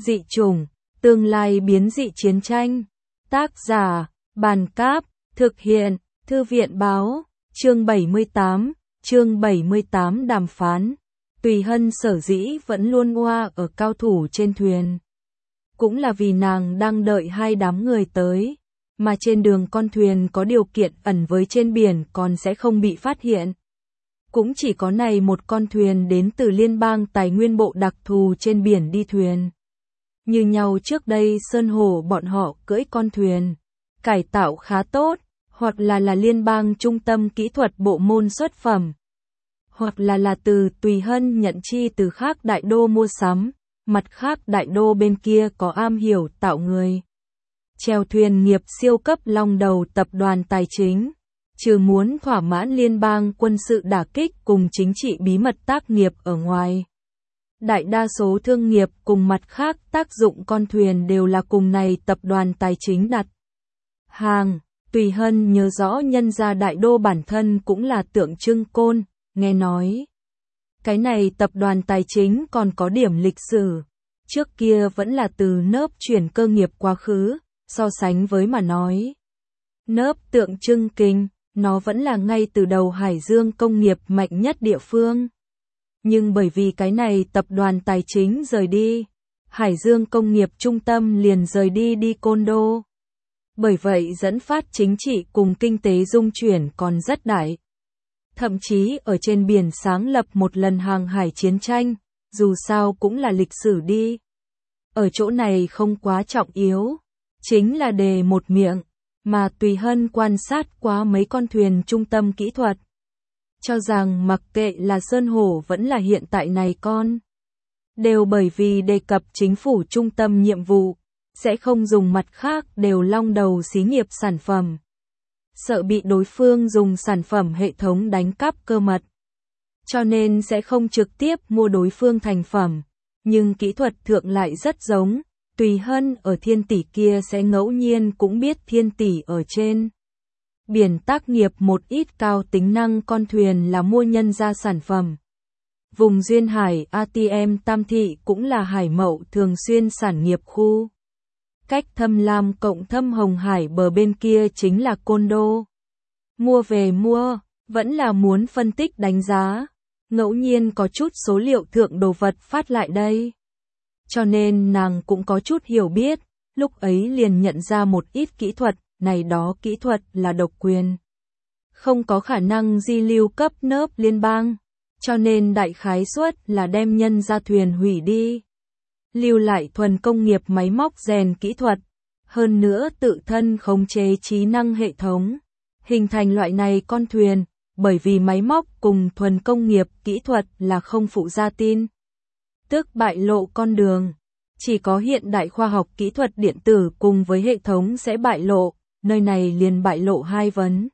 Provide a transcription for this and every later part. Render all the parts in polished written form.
Dị chủng, tương lai biến dị chiến tranh. Tác giả, Bàn Cáp, thực hiện, Thư viện Báo, chương 78 đàm phán. Tùy Hân sở dĩ vẫn luôn oa ở cao thủ trên thuyền. Cũng là vì nàng đang đợi hai đám người tới, mà trên đường con thuyền có điều kiện ẩn với trên biển còn sẽ không bị phát hiện. Cũng chỉ có này một con thuyền đến từ liên bang tài nguyên bộ đặc thù trên biển đi thuyền. Như nhau trước đây Sơn Hổ bọn họ cưỡi con thuyền, cải tạo khá tốt, hoặc là liên bang trung tâm kỹ thuật bộ môn xuất phẩm, hoặc là từ Tùy Hân nhận chi từ khác đại đô mua sắm, mặt khác đại đô bên kia có am hiểu tạo người. Chèo thuyền nghiệp siêu cấp long đầu tập đoàn tài chính, trừ muốn thỏa mãn liên bang quân sự đả kích cùng chính trị bí mật tác nghiệp ở ngoài. Đại đa số thương nghiệp cùng mặt khác tác dụng con thuyền đều là cùng này tập đoàn tài chính đặt hàng. Tùy Hân nhớ rõ nhân gia đại đô bản thân cũng là tượng trưng côn, nghe nói. Cái này tập đoàn tài chính còn có điểm lịch sử. Trước kia vẫn là từ nớp chuyển cơ nghiệp quá khứ, so sánh với mà nói. Nớp tượng trưng kinh, nó vẫn là ngay từ đầu Hải Dương công nghiệp mạnh nhất địa phương. Nhưng bởi vì cái này tập đoàn tài chính rời đi, Hải Dương công nghiệp trung tâm liền rời đi Côn Đô. Bởi vậy dẫn phát chính trị cùng kinh tế dung chuyển còn rất đại. Thậm chí ở trên biển sáng lập một lần hàng hải chiến tranh, dù sao cũng là lịch sử đi. Ở chỗ này không quá trọng yếu, chính là đề một miệng, mà Tùy Hân quan sát qua mấy con thuyền trung tâm kỹ thuật. Cho rằng mặc kệ là Sơn Hổ vẫn là hiện tại này con, đều bởi vì đề cập chính phủ trung tâm nhiệm vụ, sẽ không dùng mặt khác đều long đầu xí nghiệp sản phẩm. Sợ bị đối phương dùng sản phẩm hệ thống đánh cắp cơ mật. Cho nên sẽ không trực tiếp mua đối phương thành phẩm, nhưng kỹ thuật thượng lại rất giống. Tùy Hân ở Thiên Tỷ kia sẽ ngẫu nhiên cũng biết Thiên Tỷ ở trên biển tác nghiệp một ít cao tính năng con thuyền là mua nhân ra sản phẩm. Vùng duyên hải ATM Tam Thị cũng là hải mậu thường xuyên sản nghiệp khu. Cách Thâm Lam cộng Thâm Hồng Hải bờ bên kia chính là Côn Đô. Mua về mua, vẫn là muốn phân tích đánh giá. Ngẫu nhiên có chút số liệu thượng đồ vật phát lại đây. Cho nên nàng cũng có chút hiểu biết, lúc ấy liền nhận ra một ít kỹ thuật, này đó kỹ thuật là độc quyền. Không có khả năng di lưu cấp nớp liên bang, cho nên đại khái suất là đem nhân ra thuyền hủy đi. Lưu lại thuần công nghiệp máy móc rèn kỹ thuật, hơn nữa tự thân khống chế trí năng hệ thống, hình thành loại này con thuyền, bởi vì máy móc cùng thuần công nghiệp kỹ thuật là không phụ gia tin. Tức bại lộ con đường, chỉ có hiện đại khoa học kỹ thuật điện tử cùng với hệ thống sẽ bại lộ, nơi này liền bại lộ hai vấn.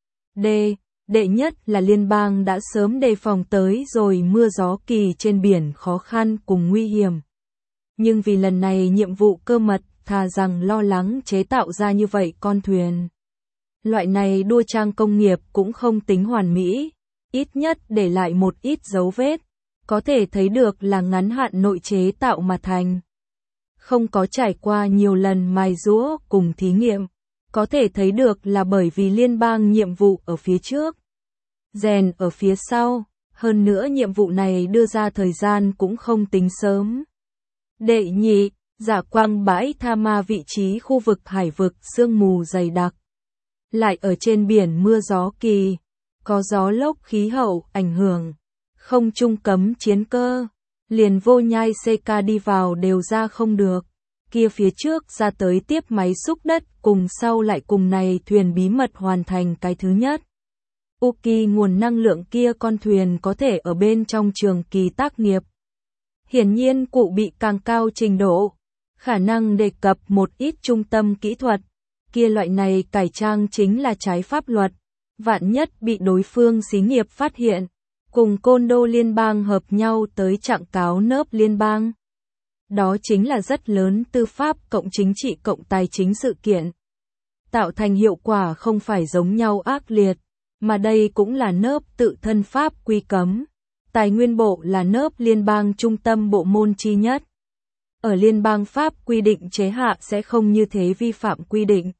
Đệ nhất là liên bang đã sớm đề phòng tới rồi mưa gió kỳ trên biển khó khăn cùng nguy hiểm. Nhưng vì lần này nhiệm vụ cơ mật, thà rằng lo lắng chế tạo ra như vậy con thuyền. Loại này đua trang công nghiệp cũng không tính hoàn mỹ, ít nhất để lại một ít dấu vết, có thể thấy được là ngắn hạn nội chế tạo mà thành. Không có trải qua nhiều lần mài giũa cùng thí nghiệm, có thể thấy được là bởi vì liên bang nhiệm vụ ở phía trước, rèn ở phía sau, hơn nữa nhiệm vụ này đưa ra thời gian cũng không tính sớm. Đệ nhị, Giả Quang bãi Tha Ma vị trí khu vực hải vực sương mù dày đặc. Lại ở trên biển mưa gió kỳ, có gió lốc khí hậu ảnh hưởng, không trung cấm chiến cơ, liền vô nhai CK đi vào đều ra không được. Kia phía trước ra tới tiếp máy xúc đất cùng sau lại cùng này thuyền bí mật hoàn thành cái thứ nhất. Uki nguồn năng lượng kia con thuyền có thể ở bên trong trường kỳ tác nghiệp. Hiển nhiên cụ bị càng cao trình độ, khả năng đề cập một ít trung tâm kỹ thuật, kia loại này cải trang chính là trái pháp luật, vạn nhất bị đối phương xí nghiệp phát hiện, cùng Côn Đô liên bang hợp nhau tới trạng cáo nớp liên bang. Đó chính là rất lớn tư pháp cộng chính trị cộng tài chính sự kiện. Tạo thành hiệu quả không phải giống nhau ác liệt, mà đây cũng là nớp tự thân pháp quy cấm. Tài nguyên bộ là nớp liên bang trung tâm bộ môn chi nhất. Ở liên bang Pháp quy định chế hạ sẽ không như thế vi phạm quy định.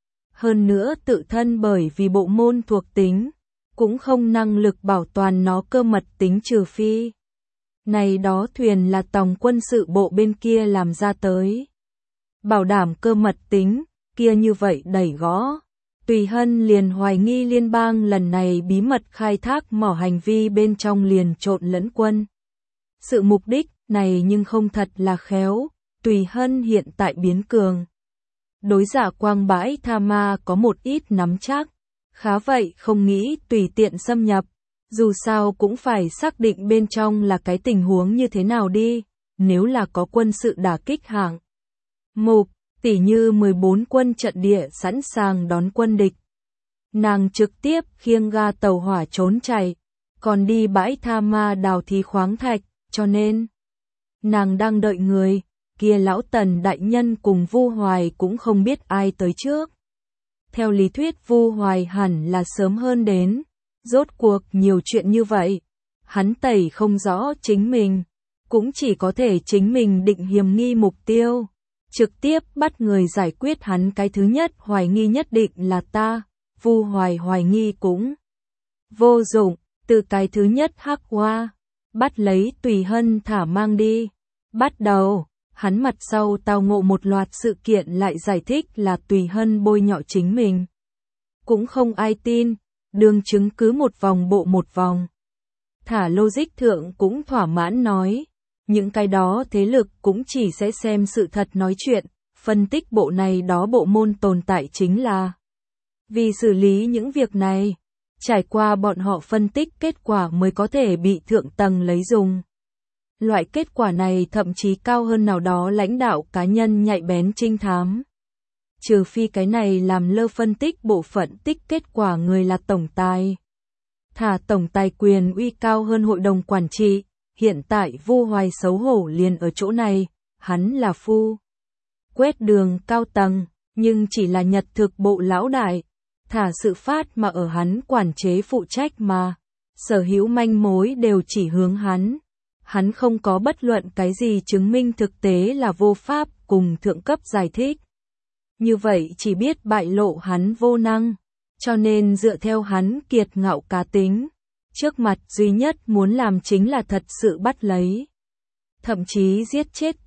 Hơn nữa tự thân bởi vì bộ môn thuộc tính, cũng không năng lực bảo toàn nó cơ mật tính trừ phi. Này đó thuyền là tòng quân sự bộ bên kia làm ra tới. Bảo đảm cơ mật tính, kia như vậy đẩy gõ. Tùy Hân liền hoài nghi liên bang lần này bí mật khai thác mỏ hành vi bên trong liền trộn lẫn quân. Sự mục đích này nhưng không thật là khéo, Tùy Hân hiện tại biến cường. Đối giả quang bãi tha ma có một ít nắm chắc, khá vậy không nghĩ tùy tiện xâm nhập, dù sao cũng phải xác định bên trong là cái tình huống như thế nào đi, nếu là có quân sự đả kích hạng mục, tỉ như 14 quân trận địa sẵn sàng đón quân địch. Nàng trực tiếp khiêng ga tàu hỏa trốn chạy, còn đi bãi tha ma đào thí khoáng thạch, cho nên nàng đang đợi người, kia lão Tần đại nhân cùng Vu Hoài cũng không biết ai tới trước. Theo lý thuyết Vu Hoài hẳn là sớm hơn đến, rốt cuộc nhiều chuyện như vậy, hắn tẩy không rõ chính mình, cũng chỉ có thể chính mình định hiểm nghi mục tiêu. Trực tiếp bắt người giải quyết hắn cái thứ nhất hoài nghi nhất định là ta, Vu Hoài hoài nghi cũng vô dụng, từ cái thứ nhất hắc hoa, bắt lấy Tùy Hân thả mang đi. Bắt đầu, hắn mặt sau tao ngộ một loạt sự kiện lại giải thích là Tùy Hân bôi nhọ chính mình. Cũng không ai tin, đường chứng cứ một vòng bộ một vòng. Thả logic thượng cũng thỏa mãn nói. Những cái đó thế lực cũng chỉ sẽ xem sự thật nói chuyện, phân tích bộ này đó bộ môn tồn tại chính là vì xử lý những việc này, trải qua bọn họ phân tích kết quả mới có thể bị thượng tầng lấy dùng. Loại kết quả này thậm chí cao hơn nào đó lãnh đạo cá nhân nhạy bén trinh thám. Trừ phi cái này làm lơ phân tích bộ phận tích kết quả người là tổng tài. Thả tổng tài quyền uy cao hơn hội đồng quản trị. Hiện tại Vu Hoài xấu hổ liền ở chỗ này, hắn là phu quét đường cao tầng, nhưng chỉ là nhật thực bộ lão đại, thả sự phát mà ở hắn quản chế phụ trách mà, sở hữu manh mối đều chỉ hướng hắn không có bất luận cái gì chứng minh thực tế là vô pháp cùng thượng cấp giải thích. Như vậy chỉ biết bại lộ hắn vô năng, cho nên dựa theo hắn kiệt ngạo cá tính. Trước mặt duy nhất muốn làm chính là thật sự bắt lấy. Thậm chí giết chết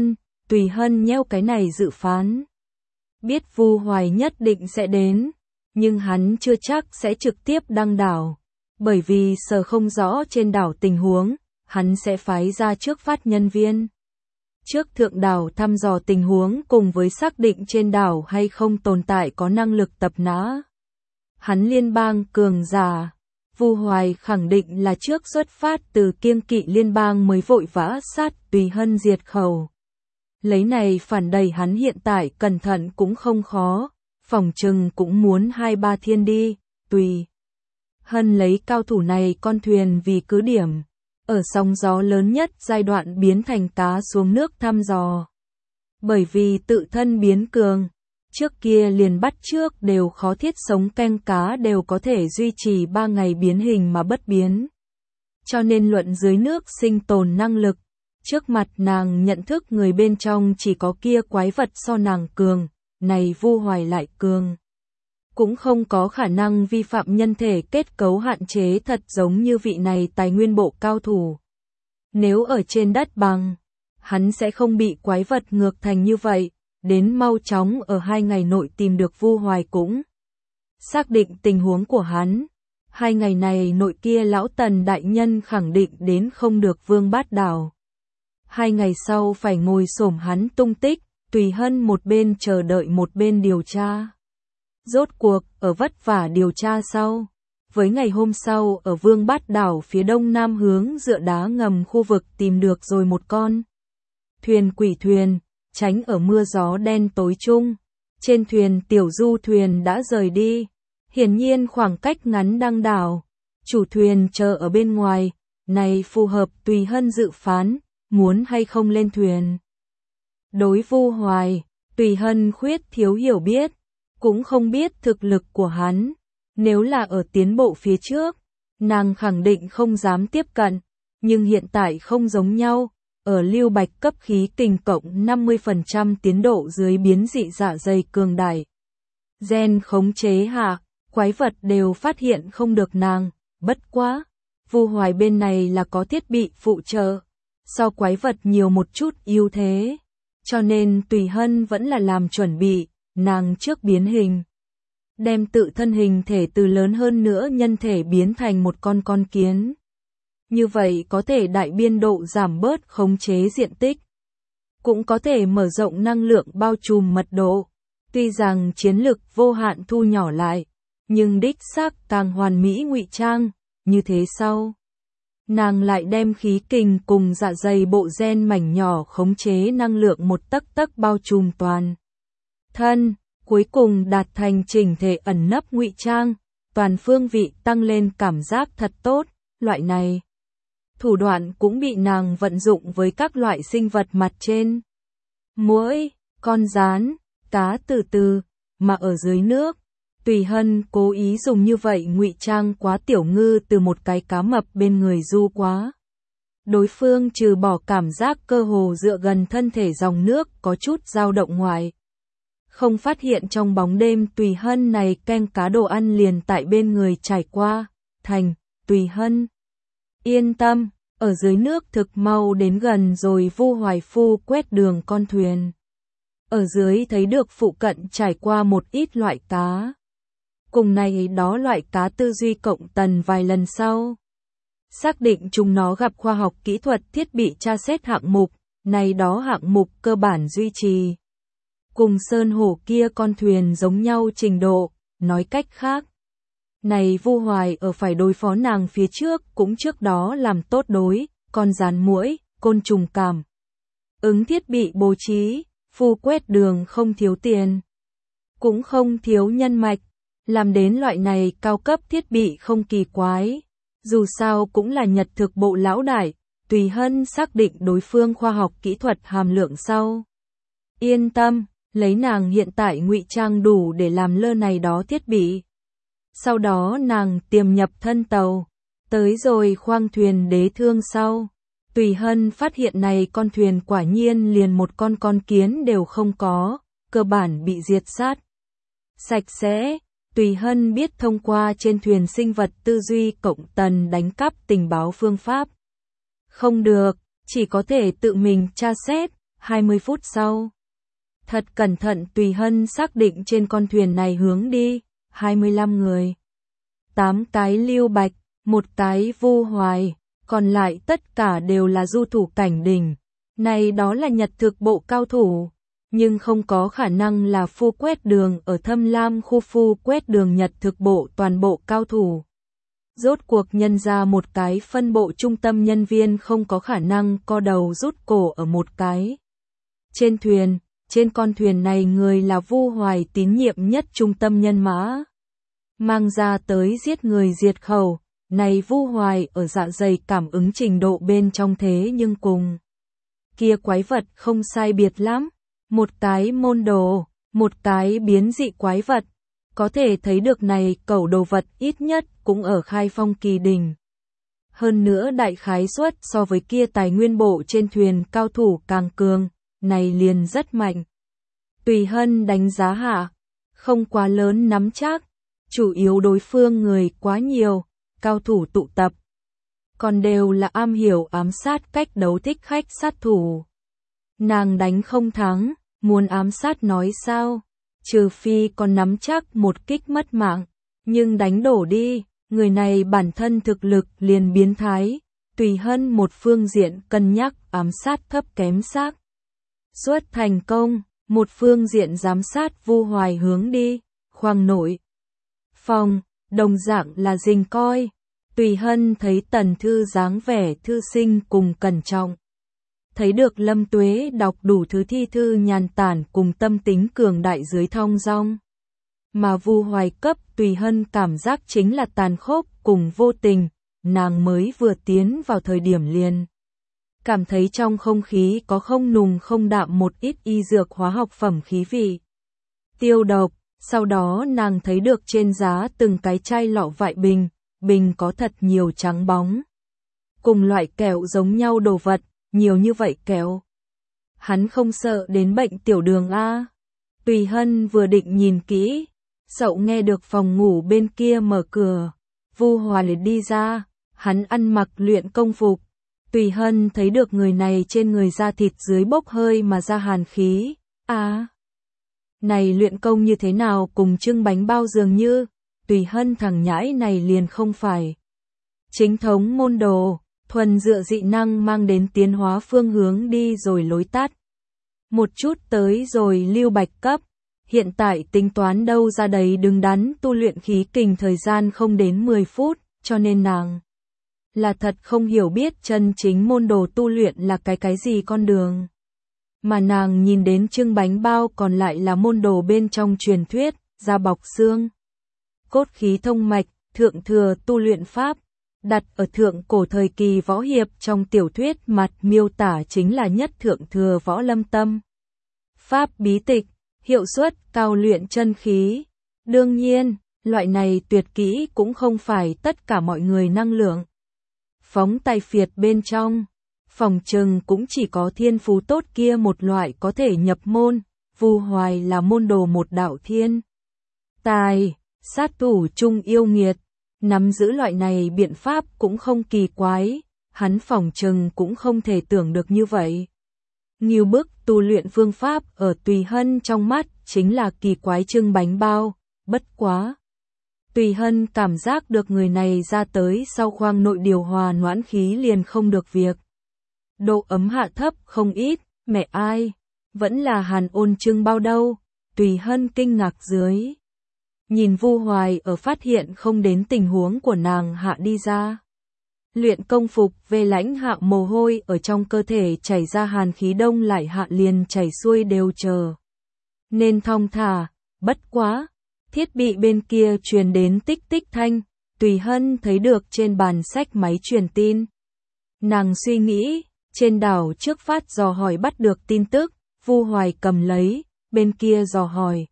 Tùy Hân nheo cái này dự phán. Biết Vu Hoài nhất định sẽ đến, nhưng hắn chưa chắc sẽ trực tiếp đăng đảo. Bởi vì sở không rõ trên đảo tình huống, hắn sẽ phái ra trước phát nhân viên. Trước thượng đảo thăm dò tình huống cùng với xác định trên đảo hay không tồn tại có năng lực tập nã. Hắn liên bang cường giả. Vu Hoài khẳng định là trước xuất phát từ kiêng kỵ liên bang mới vội vã sát Tùy Hân diệt khẩu. Lấy này phản đẩy hắn hiện tại cẩn thận cũng không khó, phỏng chừng cũng muốn 2-3 thiên đi, Tùy Hân lấy cao thủ này con thuyền vì cứ điểm, ở sóng gió lớn nhất giai đoạn biến thành cá xuống nước thăm dò. Bởi vì tự thân biến cường. Trước kia liền bắt trước đều khó thiết sống canh cá đều có thể duy trì 3 ngày biến hình mà bất biến. Cho nên luận dưới nước sinh tồn năng lực, trước mặt nàng nhận thức người bên trong chỉ có kia quái vật so nàng cường, này Vu Hoài lại cường. Cũng không có khả năng vi phạm nhân thể kết cấu hạn chế thật giống như vị này tài nguyên bộ cao thủ. Nếu ở trên đất bằng, hắn sẽ không bị quái vật ngược thành như vậy. Đến mau chóng ở 2 ngày nội tìm được Vu Hoài cũng xác định tình huống của hắn. 2 ngày này nội kia lão Tần đại nhân khẳng định đến không được Vương Bát Đảo. 2 ngày sau phải ngồi xổm hắn tung tích, Tùy Hân một bên chờ đợi một bên điều tra. Rốt cuộc, ở vất vả điều tra sau, với ngày hôm sau ở Vương Bát Đảo phía đông nam hướng dựa đá ngầm khu vực tìm được rồi một con thuyền quỷ thuyền. Tránh ở mưa gió đen tối chung. Trên thuyền tiểu du thuyền đã rời đi. Hiển nhiên khoảng cách ngắn đang đảo. Chủ thuyền chờ ở bên ngoài. Này phù hợp Tùy Hân dự phán. Muốn hay không lên thuyền. Đối Vu Hoài, Tùy Hân khuyết thiếu hiểu biết. Cũng không biết thực lực của hắn. Nếu là ở tiến bộ phía trước, nàng khẳng định không dám tiếp cận. Nhưng hiện tại không giống nhau. ở lưu bạch cấp khí kình cộng 50% tiến độ dưới biến dị dạ dày cường đại. Gen khống chế hạ, quái vật đều phát hiện không được nàng, bất quá. Vu Hoài bên này là có thiết bị phụ trợ, so quái vật nhiều một chút ưu thế, cho nên Tùy Hân vẫn là làm chuẩn bị, nàng trước biến hình. Đem tự thân hình thể từ lớn hơn nữa nhân thể biến thành một con kiến. Như vậy có thể đại biên độ giảm bớt khống chế diện tích. Cũng có thể mở rộng năng lượng bao trùm mật độ. Tuy rằng chiến lực vô hạn thu nhỏ lại, nhưng đích xác càng hoàn mỹ ngụy trang, như thế sau. Nàng lại đem khí kình cùng dạ dày bộ gen mảnh nhỏ khống chế năng lượng một tấc tấc bao trùm toàn thân, cuối cùng đạt thành chỉnh thể ẩn nấp ngụy trang, toàn phương vị tăng lên cảm giác thật tốt, loại này. Thủ đoạn cũng bị nàng vận dụng với các loại sinh vật mặt trên. Muỗi, con gián, cá từ từ, mà ở dưới nước. Tùy Hân cố ý dùng như vậy ngụy trang quá Tiểu Ngư từ một cái cá mập bên người du quá. Đối phương trừ bỏ cảm giác cơ hồ dựa gần thân thể dòng nước có chút dao động ngoài. Không phát hiện trong bóng đêm Tùy Hân này canh cá đồ ăn liền tại bên người trải qua, thành, Tùy Hân. Yên tâm, ở dưới nước thực mau đến gần rồi Vu Hoài Phu quét đường con thuyền. Ở dưới thấy được phụ cận trải qua một ít loại cá. Cùng này đó loại cá tư duy cộng tần vài lần sau. Xác định chúng nó gặp khoa học kỹ thuật thiết bị tra xét hạng mục, này đó hạng mục cơ bản duy trì. Cùng sơn hổ kia con thuyền giống nhau trình độ, nói cách khác. Này Vu Hoài ở phải đối phó nàng phía trước cũng trước đó làm tốt đối, con gián muỗi, côn trùng cảm. Ứng thiết bị bố trí, Phu quét đường không thiếu tiền. Cũng không thiếu nhân mạch. Làm đến loại này cao cấp thiết bị không kỳ quái. Dù sao cũng là Nhật thực bộ lão đại, Tùy Hân xác định đối phương khoa học kỹ thuật hàm lượng sau. Yên tâm, lấy nàng hiện tại ngụy trang đủ để làm lơ này đó thiết bị. Sau đó nàng tiềm nhập thân tàu, tới rồi khoang thuyền đế thương sau. Tùy Hân phát hiện này con thuyền quả nhiên liền một con kiến đều không có, cơ bản bị diệt sát. Sạch sẽ. Tùy Hân biết thông qua trên thuyền sinh vật tư duy cộng tần đánh cắp tình báo phương pháp. Không được, chỉ có thể tự mình tra xét, 20 phút sau. Thật cẩn thận Tùy Hân xác định trên con thuyền này hướng đi, 25 người. 8 cái Lưu Bạch, 1 cái Vu Hoài, còn lại tất cả đều là du thủ cảnh đỉnh. Này đó là Nhật thực bộ cao thủ. Nhưng không có khả năng là Phu quét đường ở Thâm Lam khu Phu quét đường Nhật thực bộ toàn bộ cao thủ. Rốt cuộc nhân ra một cái phân bộ trung tâm nhân viên không có khả năng co đầu rút cổ ở một cái. Trên con thuyền này người là Vu Hoài tín nhiệm nhất trung tâm nhân mã. Mang ra tới giết người diệt khẩu, này Vu Hoài ở dạ dày cảm ứng trình độ bên trong thế nhưng cùng. Kia quái vật không sai biệt lắm. Một cái môn đồ, một cái biến dị quái vật. Có thể thấy được này cẩu đồ vật ít nhất cũng ở khai phong kỳ đỉnh. Hơn nữa đại khái suất so với kia tài nguyên bộ trên thuyền cao thủ càng cường, này liền rất mạnh. Tùy Hân đánh giá hạ, không quá lớn nắm chắc, chủ yếu đối phương người quá nhiều, cao thủ tụ tập. Còn đều là am hiểu ám sát cách đấu thích khách sát thủ. Nàng đánh không thắng. Muốn ám sát nói sao? Trừ phi còn nắm chắc một kích mất mạng. Nhưng đánh đổ đi, người này bản thân thực lực liền biến thái. Tùy Hân một phương diện cân nhắc ám sát thấp kém xác. Suốt thành công, một phương diện giám sát Vu Hoài hướng đi, khoang nội. Phòng, đồng dạng là dình coi. Tùy Hân thấy Tần Thư dáng vẻ thư sinh cùng cẩn trọng. Thấy được Lâm Tuế đọc đủ thứ thi thư nhàn tản cùng tâm tính cường đại dưới thong dong. Mà Vu Hoài cấp Tùy Hân cảm giác chính là tàn khốc cùng vô tình, nàng mới vừa tiến vào thời điểm liền. Cảm thấy trong không khí có không nùng không đạm một ít y dược hóa học phẩm khí vị. Tiêu độc, sau đó nàng thấy được trên giá từng cái chai lọ vại bình có thật nhiều trắng bóng. Cùng loại kẹo giống nhau đồ vật. nhiều như vậy kẹo. Hắn không sợ đến bệnh tiểu đường a? Tùy Hân vừa định nhìn kỹ, Sậu nghe được phòng ngủ bên kia mở cửa, Vu Hoài đi ra, hắn ăn mặc luyện công phục. Tùy Hân thấy được người này trên người da thịt dưới bốc hơi mà ra hàn khí. Này luyện công như thế nào cùng trưng bánh bao dường như, Tùy Hân thằng nhãi này liền không phải chính thống môn đồ, thuần dựa dị năng mang đến tiến hóa phương hướng đi rồi lối tắt. Một chút tới rồi lưu bạch cấp, hiện tại tính toán đâu ra đấy đứng đắn tu luyện khí kình thời gian không đến 10 phút, cho nên nàng là thật không hiểu biết chân chính môn đồ tu luyện là cái gì con đường. Mà nàng nhìn đến trưng bánh bao còn lại là môn đồ bên trong truyền thuyết, da bọc xương, cốt khí thông mạch, thượng thừa tu luyện pháp, đặt ở thượng cổ thời kỳ võ hiệp trong tiểu thuyết mặt miêu tả chính là nhất thượng thừa võ lâm tâm. Pháp bí tịch, hiệu suất cao luyện chân khí. Đương nhiên, loại này tuyệt kỹ cũng không phải tất cả mọi người năng lượng. Phóng tài phiệt bên trong, phòng trừng cũng chỉ có thiên phú tốt kia một loại có thể nhập môn, Vu Hoài là môn đồ một đạo thiên tài, sát thủ trung yêu nghiệt, nắm giữ loại này biện pháp cũng không kỳ quái, hắn phòng trừng cũng không thể tưởng được như vậy. Nhiều bước tu luyện phương pháp ở Tùy Hân trong mắt chính là kỳ quái trưng bánh bao, bất quá. Tùy Hân cảm giác được người này ra tới sau khoang nội điều hòa noãn khí liền không được việc. Độ ấm hạ thấp không ít, mẹ ai, vẫn là hàn ôn trưng bao đâu, Tùy Hân kinh ngạc dưới. Nhìn Vu Hoài ở phát hiện không đến tình huống của nàng hạ đi ra. Luyện công phục về lãnh hạ mồ hôi ở trong cơ thể chảy ra hàn khí đông lại hạ liền chảy xuôi đều chờ. Nên thong thả, bất quá, thiết bị bên kia truyền đến tích tích thanh, Tùy Hân thấy được trên bàn sách máy truyền tin. Nàng suy nghĩ, trên đảo trước phát dò hỏi bắt được tin tức, Vu Hoài cầm lấy, bên kia dò hỏi.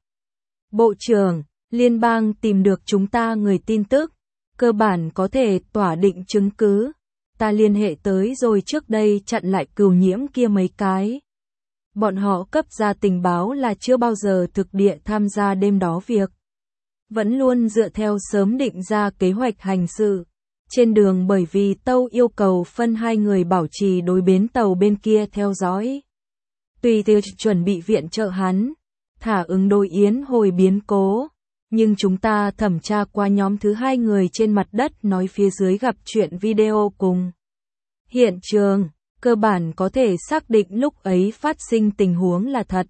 Bộ trưởng, liên bang tìm được chúng ta người tin tức, cơ bản có thể tỏa định chứng cứ. Ta liên hệ tới rồi trước đây chặn lại Cửu Nhiễm kia mấy cái. Bọn họ cấp ra tình báo là chưa bao giờ thực địa tham gia đêm đó việc. Vẫn luôn dựa theo sớm định ra kế hoạch hành sự. Trên đường bởi vì Tâu yêu cầu phân hai người bảo trì đối bến tàu bên kia theo dõi. Tùy tiêu chuẩn bị viện trợ hắn, thả ứng đối yến hồi biến cố. Nhưng chúng ta thẩm tra qua nhóm thứ hai người trên mặt đất nói phía dưới gặp chuyện video cùng. Hiện trường, cơ bản có thể xác định lúc ấy phát sinh tình huống là thật.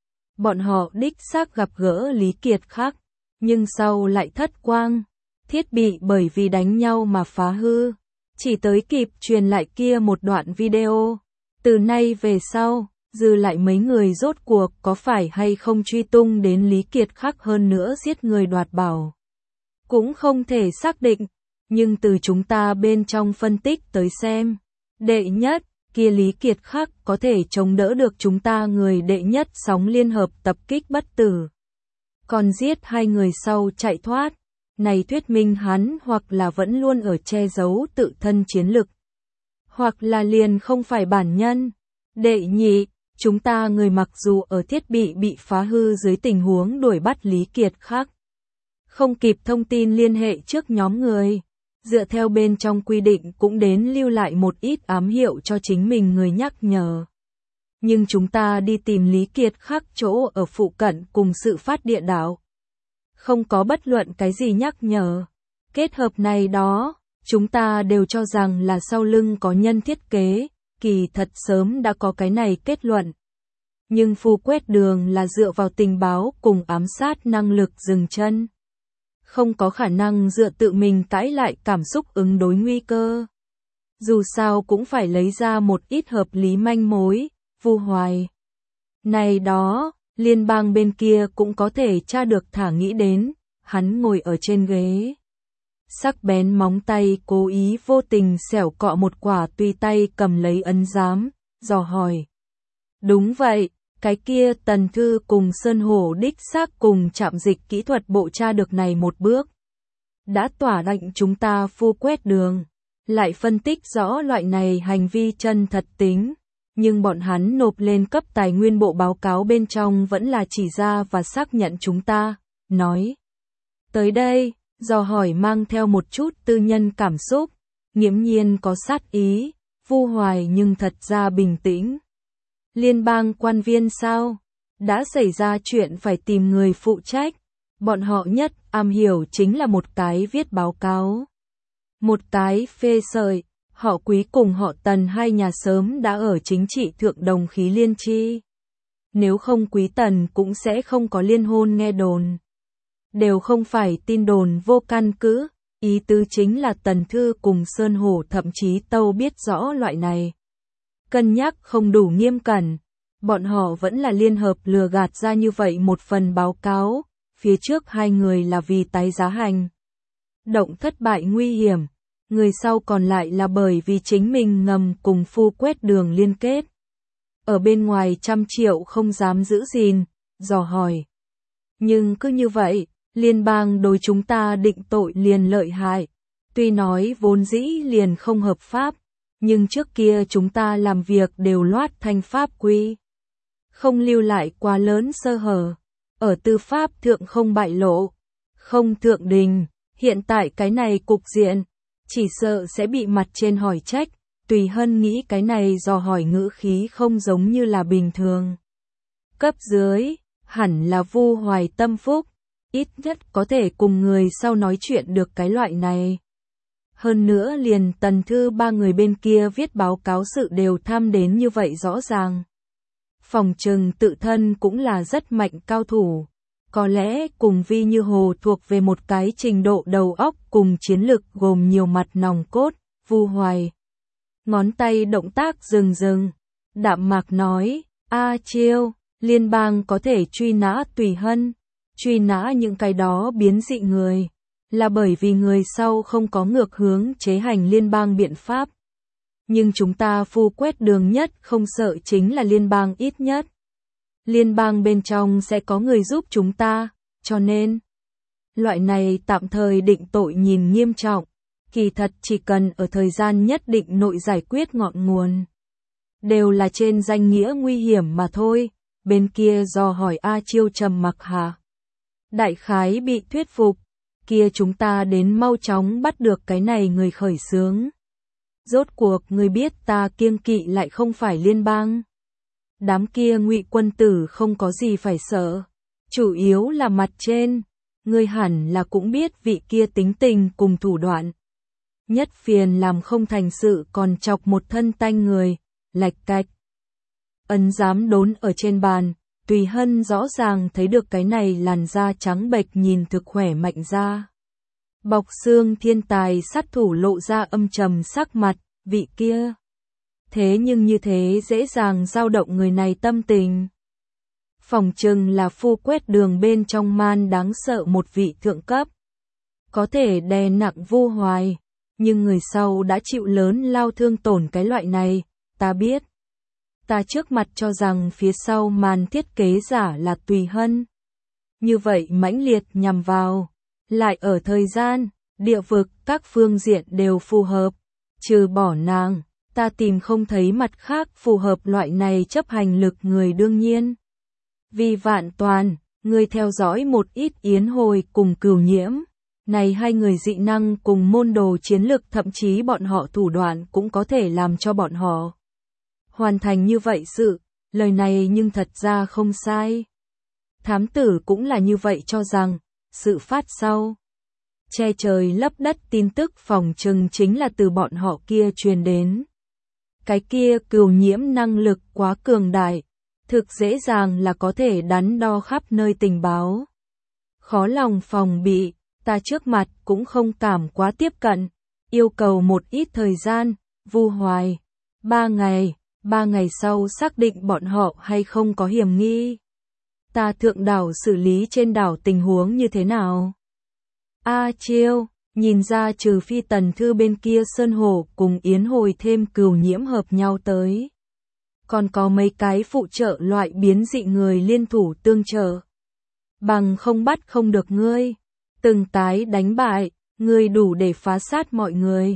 Bọn họ đích xác gặp gỡ Lý Kiệt Khắc, nhưng sau lại thất quang. Thiết bị bởi vì đánh nhau mà phá hư, chỉ tới kịp truyền lại kia một đoạn video. Từ nay về sau, dư lại mấy người rốt cuộc có phải hay không truy tung đến Lý Kiệt Khắc hơn nữa giết người đoạt bảo. Cũng không thể xác định, nhưng từ chúng ta bên trong phân tích tới xem, đệ nhất, kia Lý Kiệt Khắc có thể chống đỡ được chúng ta người đệ nhất sóng liên hợp tập kích bất tử. Còn giết hai người sau chạy thoát. Này thuyết minh hắn hoặc là vẫn luôn ở che giấu tự thân chiến lực, hoặc là liền không phải bản nhân. Đệ nhị, chúng ta người mặc dù ở thiết bị phá hư dưới tình huống đuổi bắt Lý Kiệt Khắc, không kịp thông tin liên hệ trước nhóm người, dựa theo bên trong quy định cũng đến lưu lại một ít ám hiệu cho chính mình người nhắc nhở. Nhưng chúng ta đi tìm Lý Kiệt Khắc chỗ ở phụ cận cùng sự phát địa đảo. Không có bất luận cái gì nhắc nhở. Kết hợp này đó, chúng ta đều cho rằng là sau lưng có nhân thiết kế, kỳ thật sớm đã có cái này kết luận. Nhưng Phu Quét Đường là dựa vào tình báo cùng ám sát năng lực dừng chân. Không có khả năng dựa tự mình cãi lại cảm xúc ứng đối nguy cơ. Dù sao cũng phải lấy ra một ít hợp lý manh mối, Vu Hoài. Này đó, liên bang bên kia cũng có thể tra được thả nghĩ đến, hắn ngồi ở trên ghế. Sắc bén móng tay cố ý vô tình xẻo cọ một quả tùy tay cầm lấy ấn giám, dò hỏi. Đúng vậy, cái kia Tần Thư cùng Sơn Hổ đích xác cùng trạm dịch kỹ thuật bộ tra được này một bước. Đã tỏa lệnh chúng ta Phu Quét Đường, lại phân tích rõ loại này hành vi chân thật tính. Nhưng bọn hắn nộp lên cấp tài nguyên bộ báo cáo bên trong vẫn là chỉ ra và xác nhận chúng ta, nói. Tới đây, dò hỏi mang theo một chút tư nhân cảm xúc, nghiễm nhiên có sát ý, Vu Hoài nhưng thật ra bình tĩnh. Liên bang quan viên sao? Đã xảy ra chuyện phải tìm người phụ trách. Bọn họ nhất am hiểu chính là một cái viết báo cáo. Một cái phê sợi, họ Quý cùng họ Tần hai nhà sớm đã ở chính trị thượng đồng khí liên chi. Nếu không Quý Tần cũng sẽ không có liên hôn nghe đồn. Đều không phải tin đồn vô căn cứ, ý tứ chính là Tần Thư cùng Sơn Hổ thậm chí Tâu biết rõ loại này. Cân nhắc không đủ nghiêm cẩn, bọn họ vẫn là liên hợp lừa gạt ra như vậy một phần báo cáo, phía trước hai người là vì tái giá hành. Động thất bại nguy hiểm, người sau còn lại là bởi vì chính mình ngầm cùng Phu Quét Đường liên kết. Ở bên ngoài 100 triệu không dám giữ gìn, dò hỏi. Nhưng cứ như vậy, liên bang đối chúng ta định tội liền lợi hại. Tuy nói vốn dĩ liền không hợp pháp, nhưng trước kia chúng ta làm việc đều loát thành pháp quy. Không lưu lại quá lớn sơ hở. Ở tư pháp thượng không bại lộ. Không thượng đình, hiện tại cái này cục diện, chỉ sợ sẽ bị mặt trên hỏi trách. Tùy Hân nghĩ cái này do hỏi ngữ khí không giống như là bình thường. Cấp dưới, hẳn là Vu Hoài tâm phúc, ít nhất có thể cùng người sau nói chuyện được cái loại này. Hơn nữa liền Tần Thư ba người bên kia viết báo cáo sự đều tham đến như vậy rõ ràng. Phòng trừng tự thân cũng là rất mạnh cao thủ. Có lẽ cùng Vi Như Hồ thuộc về một cái trình độ đầu óc cùng chiến lực gồm nhiều mặt nòng cốt, Vu Hoài. Ngón tay động tác dừng, đạm mạc nói, A Chiêu, liên bang có thể truy nã Tùy Hân, truy nã những cái đó biến dị người, là bởi vì người sau không có ngược hướng chế hành liên bang biện pháp. Nhưng chúng ta Phu Quét Đường nhất không sợ chính là liên bang ít nhất. Liên bang bên trong sẽ có người giúp chúng ta, cho nên loại này tạm thời định tội nhìn nghiêm trọng, kỳ thật chỉ cần ở thời gian nhất định nội giải quyết ngọn nguồn. Đều là trên danh nghĩa nguy hiểm mà thôi, bên kia do hỏi A Chiêu trầm mặc hà. Đại khái bị thuyết phục, kia chúng ta đến mau chóng bắt được cái này người khởi xướng. Rốt cuộc người biết ta kiêng kỵ lại không phải liên bang. Đám kia Ngụy quân tử không có gì phải sợ, chủ yếu là mặt trên, người hẳn là cũng biết vị kia tính tình cùng thủ đoạn. Nhất phiền làm không thành sự còn chọc một thân tanh người, lạch cạch. Ấn giám đốn ở trên bàn, Tùy Hân rõ ràng thấy được cái này làn da trắng bệch nhìn thực khỏe mạnh ra. Bọc xương thiên tài sát thủ lộ ra âm trầm sắc mặt, vị kia. Thế nhưng như thế dễ dàng dao động người này tâm tình. Phòng trừng là Phu Quét Đường bên trong man đáng sợ một vị thượng cấp. Có thể đè nặng Vu Hoài, nhưng người sau đã chịu lớn lao thương tổn cái loại này, ta biết. Ta trước mặt cho rằng phía sau màn thiết kế giả là Tùy Hân. Như vậy mãnh liệt nhằm vào, lại ở thời gian, địa vực, các phương diện đều phù hợp. Trừ bỏ nàng, ta tìm không thấy mặt khác phù hợp loại này chấp hành lực người đương nhiên. Vì vạn toàn, người theo dõi một ít Yến Hồi cùng Cửu Nhiễm. Này hai người dị năng cùng môn đồ chiến lực thậm chí bọn họ thủ đoạn cũng có thể làm cho bọn họ hoàn thành như vậy sự, lời này nhưng thật ra không sai. Thám tử cũng là như vậy cho rằng, sự phát sau. Che trời lấp đất tin tức phòng trừng chính là từ bọn họ kia truyền đến. Cái kia Cửu Nhiễm năng lực quá cường đại, thực dễ dàng là có thể đắn đo khắp nơi tình báo. Khó lòng phòng bị, ta trước mặt cũng không cảm quá tiếp cận, yêu cầu một ít thời gian, Vu Hoài. 3 ngày sau xác định bọn họ hay không có hiểm nghi. Ta thượng đảo xử lý trên đảo tình huống như thế nào? A Chiêu, nhìn ra trừ phi Tần Thư bên kia Sơn Hổ cùng Yến Hồi thêm Cửu Nhiễm hợp nhau tới. Còn có mấy cái phụ trợ loại biến dị người liên thủ tương trợ. Bằng không bắt không được ngươi. Từng tái đánh bại, ngươi đủ để phá sát mọi người.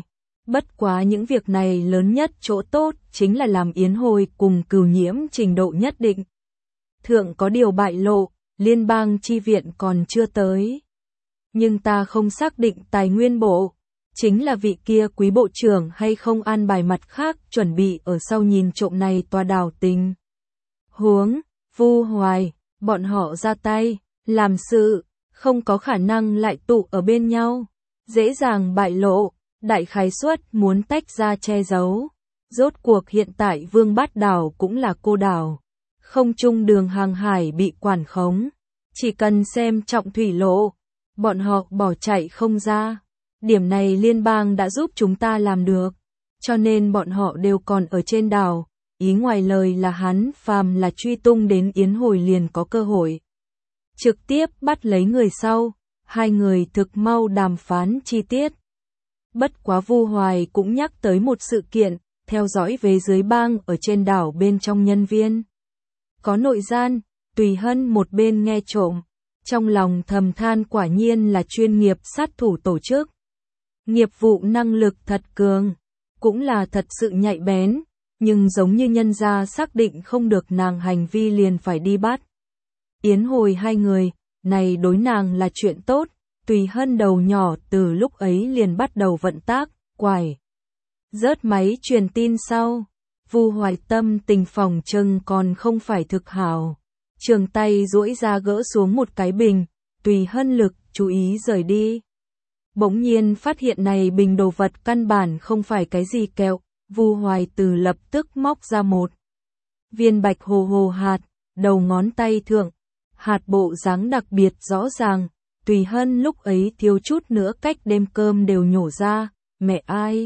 Bất quá những việc này lớn nhất chỗ tốt chính là làm Yến Hồi cùng Cửu Nhiễm trình độ nhất định. Thượng có điều bại lộ, liên bang chi viện còn chưa tới. Nhưng ta không xác định tài nguyên bộ, chính là vị kia quý bộ trưởng hay không an bài mặt khác chuẩn bị ở sau nhìn trộm này tòa đảo tình. Huống, Vu Hoài, bọn họ ra tay, làm sự, không có khả năng lại tụ ở bên nhau, dễ dàng bại lộ, đại khái suất muốn tách ra che giấu. Rốt cuộc hiện tại Vương Bát Đảo cũng là cô đảo, không chung đường hàng hải bị quản khống, chỉ cần xem trọng thủy lộ, bọn họ bỏ chạy không ra. Điểm này liên bang đã giúp chúng ta làm được, cho nên bọn họ đều còn ở trên đảo. Ý ngoài lời là hắn phàm là truy tung đến Yến Hồi liền có cơ hội trực tiếp bắt lấy người sau, hai người thực mau đàm phán chi tiết. Bất quá Vu Hoài cũng nhắc tới một sự kiện, theo dõi về dưới bang ở trên đảo bên trong nhân viên. Có nội gian, Tùy Hân một bên nghe trộm, trong lòng thầm than quả nhiên là chuyên nghiệp sát thủ tổ chức. Nghiệp vụ năng lực thật cường, cũng là thật sự nhạy bén, nhưng giống như nhân gia xác định không được nàng hành vi liền phải đi bắt. Yến Hồi hai người, này đối nàng là chuyện tốt, Tùy Hân đầu nhỏ từ lúc ấy liền bắt đầu vận tác, quải. Rớt máy truyền tin sau, Vu Hoài tâm tình phòng trừng còn không phải thực hảo. Trường tay duỗi ra gỡ xuống một cái bình, Tùy Hân lực chú ý rời đi. Bỗng nhiên phát hiện này bình đồ vật căn bản không phải cái gì kẹo, Vu Hoài từ lập tức móc ra một viên bạch hồ hồ hạt, đầu ngón tay thượng, hạt bộ dáng đặc biệt rõ ràng, Tùy Hân lúc ấy thiếu chút nữa cách đêm cơm đều nhổ ra, mẹ ai?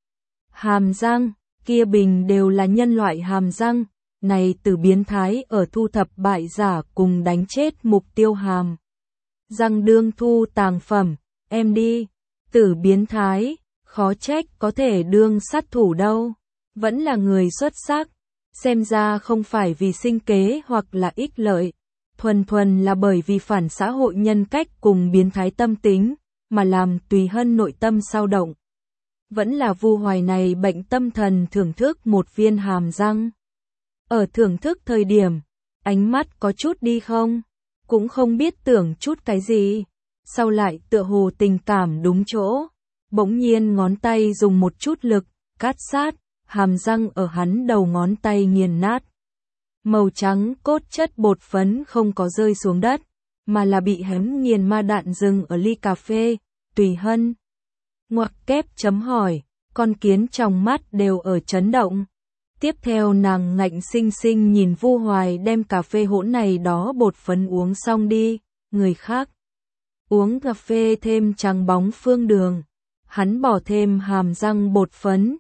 Hàm răng, kia bình đều là nhân loại hàm răng, này từ biến thái ở thu thập bại giả cùng đánh chết mục tiêu hàm. Răng đương thu tàng phẩm, em đi, tử biến thái, khó trách có thể đương sát thủ đâu, vẫn là người xuất sắc, xem ra không phải vì sinh kế hoặc là ích lợi, thuần thuần là bởi vì phản xã hội nhân cách cùng biến thái tâm tính, mà làm Tùy Hân nội tâm dao động. Vẫn là Vu Hoài này bệnh tâm thần thưởng thức một viên hàm răng. Ở thưởng thức thời điểm, ánh mắt có chút đi không, cũng không biết tưởng chút cái gì, sau lại tựa hồ tình cảm đúng chỗ, bỗng nhiên ngón tay dùng một chút lực, cát sát, hàm răng ở hắn đầu ngón tay nghiền nát. Màu trắng cốt chất bột phấn không có rơi xuống đất, mà là bị hém nghiền ma đạn dừng ở ly cà phê. Tùy Hân ngoặc kép chấm hỏi, con kiến trong mắt đều ở chấn động. Tiếp theo nàng ngạnh sinh sinh nhìn Vu Hoài đem cà phê hỗn này đó bột phấn uống xong đi, người khác uống cà phê thêm trắng bóng phương đường, hắn bỏ thêm hàm răng bột phấn.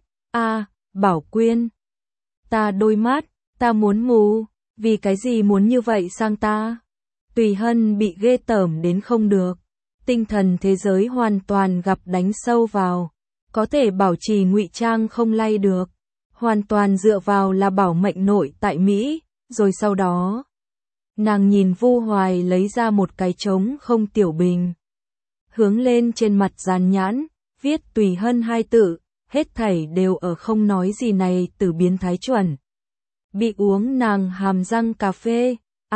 Bảo Quyên, ta đôi mắt, ta muốn mù, vì cái gì muốn như vậy sang ta? Tùy Hân bị ghê tởm đến không được, tinh thần thế giới hoàn toàn gặp đánh sâu vào, có thể bảo trì ngụy trang không lay được, hoàn toàn dựa vào là bảo mệnh nội tại Mỹ, rồi sau đó, nàng nhìn Vu Hoài lấy ra một cái trống không tiểu bình, hướng lên trên mặt dán nhãn, viết Tùy Hân hai tự, hết thảy đều ở không nói gì này từ biến thái chuẩn. Bị uống nàng hàm răng cà phê,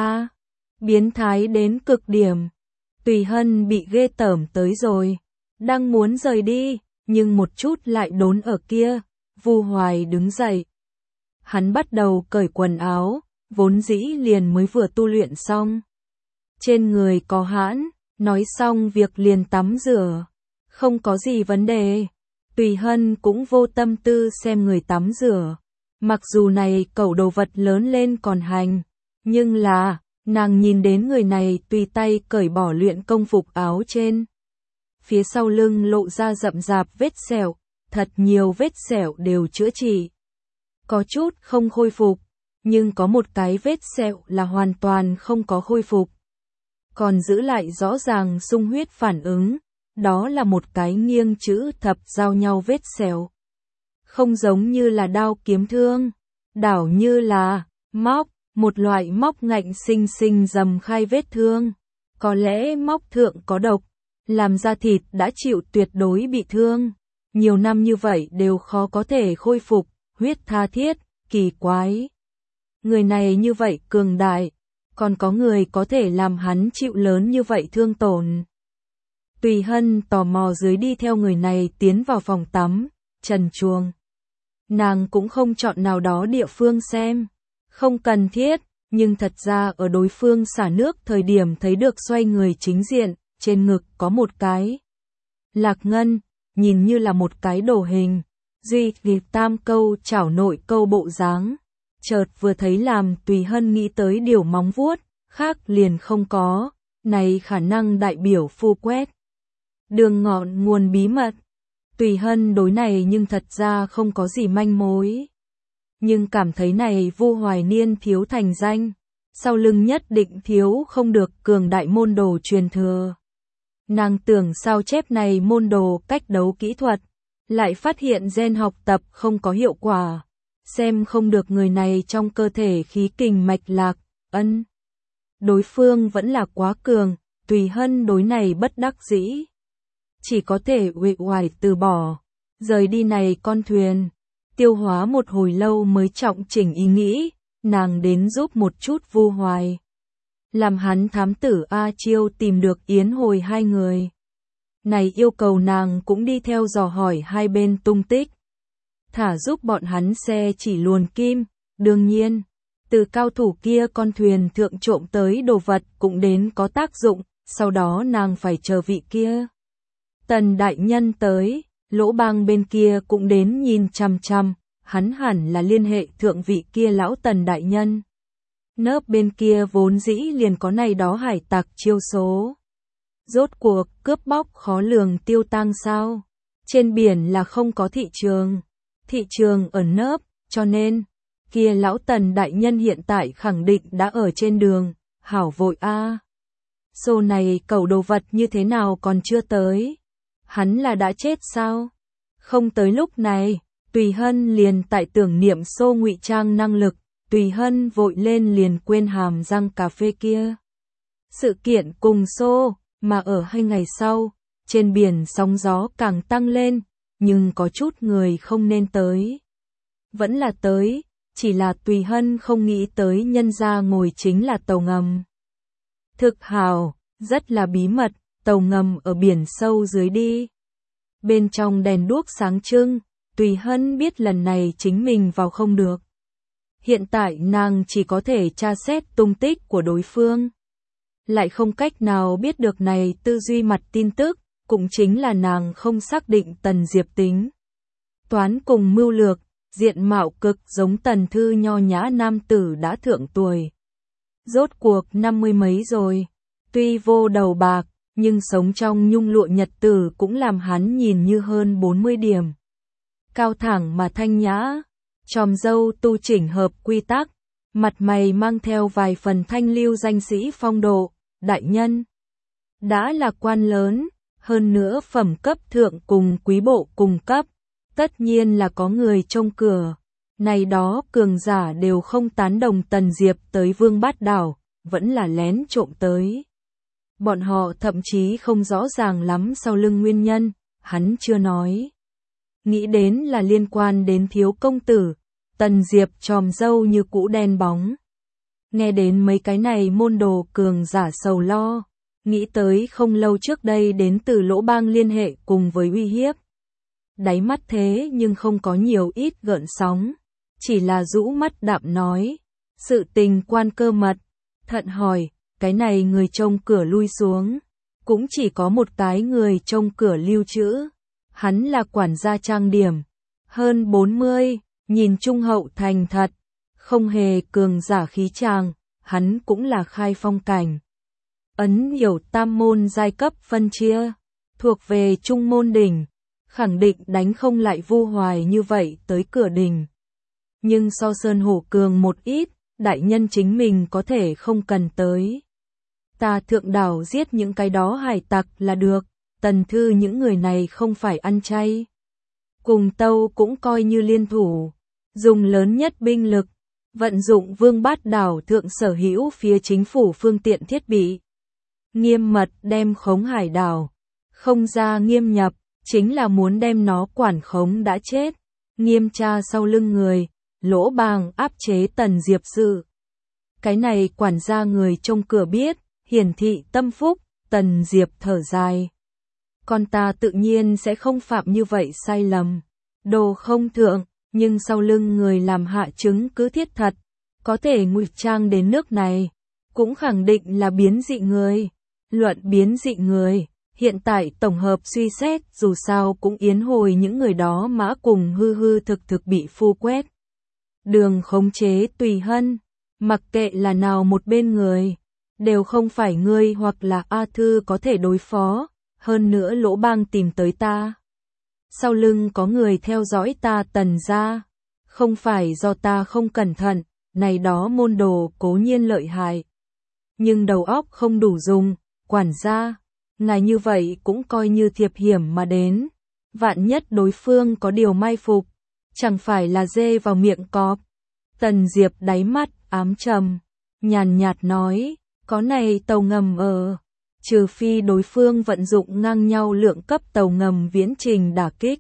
biến thái đến cực điểm. Tùy Hân bị ghê tởm tới rồi, đang muốn rời đi, nhưng một chút lại đốn ở kia. Vu Hoài đứng dậy. Hắn bắt đầu cởi quần áo, vốn dĩ liền mới vừa tu luyện xong. Trên người có hãn, nói xong việc liền tắm rửa. Không có gì vấn đề. Tùy Hân cũng vô tâm tư xem người tắm rửa. Mặc dù này cẩu đồ vật lớn lên còn hành, nhưng là, nàng nhìn đến người này tùy tay cởi bỏ luyện công phục áo trên. Phía sau lưng lộ ra rậm rạp vết sẹo, thật nhiều vết sẹo đều chữa trị. Có chút không khôi phục, nhưng có một cái vết sẹo là hoàn toàn không có khôi phục. Còn giữ lại rõ ràng xung huyết phản ứng, đó là một cái nghiêng chữ thập giao nhau vết sẹo. Không giống như là đao kiếm thương, đảo như là móc, một loại móc ngạnh sinh sinh dầm khai vết thương. Có lẽ móc thượng có độc, làm da thịt đã chịu tuyệt đối bị thương, nhiều năm như vậy đều khó có thể khôi phục, huyết tha thiết, kỳ quái. Người này như vậy cường đại, còn có người có thể làm hắn chịu lớn như vậy thương tổn. Tùy Hân tò mò dưới đi theo người này tiến vào phòng tắm, trần truồng. Nàng cũng không chọn nào đó địa phương xem, không cần thiết, nhưng thật ra ở đối phương xả nước thời điểm thấy được xoay người chính diện, trên ngực có một cái lạc ngân, nhìn như là một cái đồ hình, duy liệt tam câu chảo nội câu bộ dáng. Chợt vừa thấy làm Tùy Hân nghĩ tới điều móng vuốt, khác liền không có, này khả năng đại biểu phu quét. Đường ngọn nguồn bí mật. Tùy Hân đối này nhưng thật ra không có gì manh mối. Nhưng cảm thấy này Vu Hoài Niên thiếu thành danh, sau lưng nhất định thiếu không được cường đại môn đồ truyền thừa. Nàng tưởng sao chép này môn đồ cách đấu kỹ thuật, lại phát hiện gen học tập không có hiệu quả, xem không được người này trong cơ thể khí kình mạch lạc, đối phương vẫn là quá cường, Tùy Hân đối này bất đắc dĩ. Chỉ có thể uể oải từ bỏ, rời đi này con thuyền, tiêu hóa một hồi lâu mới trọng chỉnh ý nghĩ, nàng đến giúp một chút Vu Hoài. Làm hắn thám tử A Chiêu tìm được Yến Hồi hai người. Này yêu cầu nàng cũng đi theo dò hỏi hai bên tung tích. Thả giúp bọn hắn xe chỉ luồn kim, đương nhiên, từ cao thủ kia con thuyền thượng trộm tới đồ vật cũng đến có tác dụng, sau đó nàng phải chờ vị kia. Tần đại nhân tới, Lỗ Bang bên kia cũng đến nhìn chằm chằm, hắn hẳn là liên hệ thượng vị kia lão Tần đại nhân. Nớp bên kia vốn dĩ liền có này đó hải tặc chiêu số. Rốt cuộc cướp bóc khó lường tiêu tang sao? Trên biển là không có thị trường ở nớp, cho nên kia lão Tần đại nhân hiện tại khẳng định đã ở trên đường, hảo vội a. Xô này cẩu đồ vật như thế nào còn chưa tới? Hắn là đã chết sao? Không tới lúc này, Tùy Hân liền tại tưởng niệm xô ngụy trang năng lực, Tùy Hân vội lên liền quên hàm răng cà phê kia. Sự kiện cùng xô, mà ở 2 ngày sau, trên biển sóng gió càng tăng lên, nhưng có chút người không nên tới. Vẫn là tới, chỉ là Tùy Hân không nghĩ tới nhân ra ngồi chính là tàu ngầm. Thực hào, rất là bí mật, tàu ngầm ở biển sâu dưới đi. Bên trong đèn đuốc sáng trưng, Tùy Hân biết lần này chính mình vào không được. Hiện tại nàng chỉ có thể tra xét tung tích của đối phương. Lại không cách nào biết được này tư duy mặt tin tức, cũng chính là nàng không xác định Tần Diệp tính. Toán cùng mưu lược, diện mạo cực giống Tần Thư nho nhã nam tử đã thượng tuổi. Rốt cuộc 50 mấy rồi, tuy vô đầu bạc, nhưng sống trong nhung lụa nhật tử cũng làm hắn nhìn như hơn 40 điểm. Cao thẳng mà thanh nhã, tròm râu tu chỉnh hợp quy tắc, mặt mày mang theo vài phần thanh lưu danh sĩ phong độ, đại nhân. Đã là quan lớn, hơn nữa phẩm cấp thượng cùng quý bộ cùng cấp, tất nhiên là có người trông cửa. Này đó cường giả đều không tán đồng Tần Diệp tới Vương Bát Đảo, vẫn là lén trộm tới. Bọn họ thậm chí không rõ ràng lắm sau lưng nguyên nhân, hắn chưa nói. Nghĩ đến là liên quan đến thiếu công tử, Tần Diệp tròm râu như cũ đen bóng. Nghe đến mấy cái này môn đồ cường giả sầu lo, nghĩ tới không lâu trước đây đến từ Lỗ Bang liên hệ cùng với uy hiếp. Đáy mắt thế nhưng không có nhiều ít gợn sóng, chỉ là rũ mắt đạm nói, sự tình quan cơ mật, thận hỏi, cái này người trông cửa lui xuống, cũng chỉ có một cái người trông cửa lưu trữ, hắn là quản gia trang điểm, hơn 40, nhìn trung hậu thành thật, không hề cường giả khí tràng, hắn cũng là khai phong cảnh. Ấn hiểu tam môn giai cấp phân chia, thuộc về trung môn đỉnh, khẳng định đánh không lại Vu Hoài như vậy tới cửa đỉnh. Nhưng so Sơn Hổ cường một ít, đại nhân chính mình có thể không cần tới. Ta thượng đảo giết những cái đó hải tặc là được, Tần Thư những người này không phải ăn chay. Cùng Tâu cũng coi như liên thủ, dùng lớn nhất binh lực, vận dụng Vương Bát Đảo thượng sở hữu phía chính phủ phương tiện thiết bị. Nghiêm mật đem khống hải đảo, không ra nghiêm nhập, chính là muốn đem nó quản khống đã chết. Nghiêm tra sau lưng người, Lỗ Bàng áp chế Tần Diệp sự. Cái này quản gia người trông cửa biết, hiển thị tâm phúc, Tần Diệp thở dài. Con ta tự nhiên sẽ không phạm như vậy sai lầm. Đồ không thượng, nhưng sau lưng người làm hạ chứng cứ thiết thật, có thể ngụy trang đến nước này, cũng khẳng định là biến dị người. Luận biến dị người, hiện tại tổng hợp suy xét dù sao cũng yến hồi những người đó mã cùng hư hư thực thực bị phu quét. Đường khống chế Tùy Hân, mặc kệ là nào một bên người, đều không phải ngươi hoặc là A Thư có thể đối phó, hơn nữa Lỗ Bang tìm tới ta. Sau lưng có người theo dõi ta Tần gia, không phải do ta không cẩn thận, này đó môn đồ cố nhiên lợi hại. Nhưng đầu óc không đủ dùng, quản gia, ngài như vậy cũng coi như thiệp hiểm mà đến. Vạn nhất đối phương có điều mai phục, chẳng phải là dê vào miệng cọp. Tần Diệp đáy mắt ám trầm, nhàn nhạt nói, có này tàu ngầm ở, trừ phi đối phương vận dụng ngang nhau lượng cấp tàu ngầm viễn trình đả kích.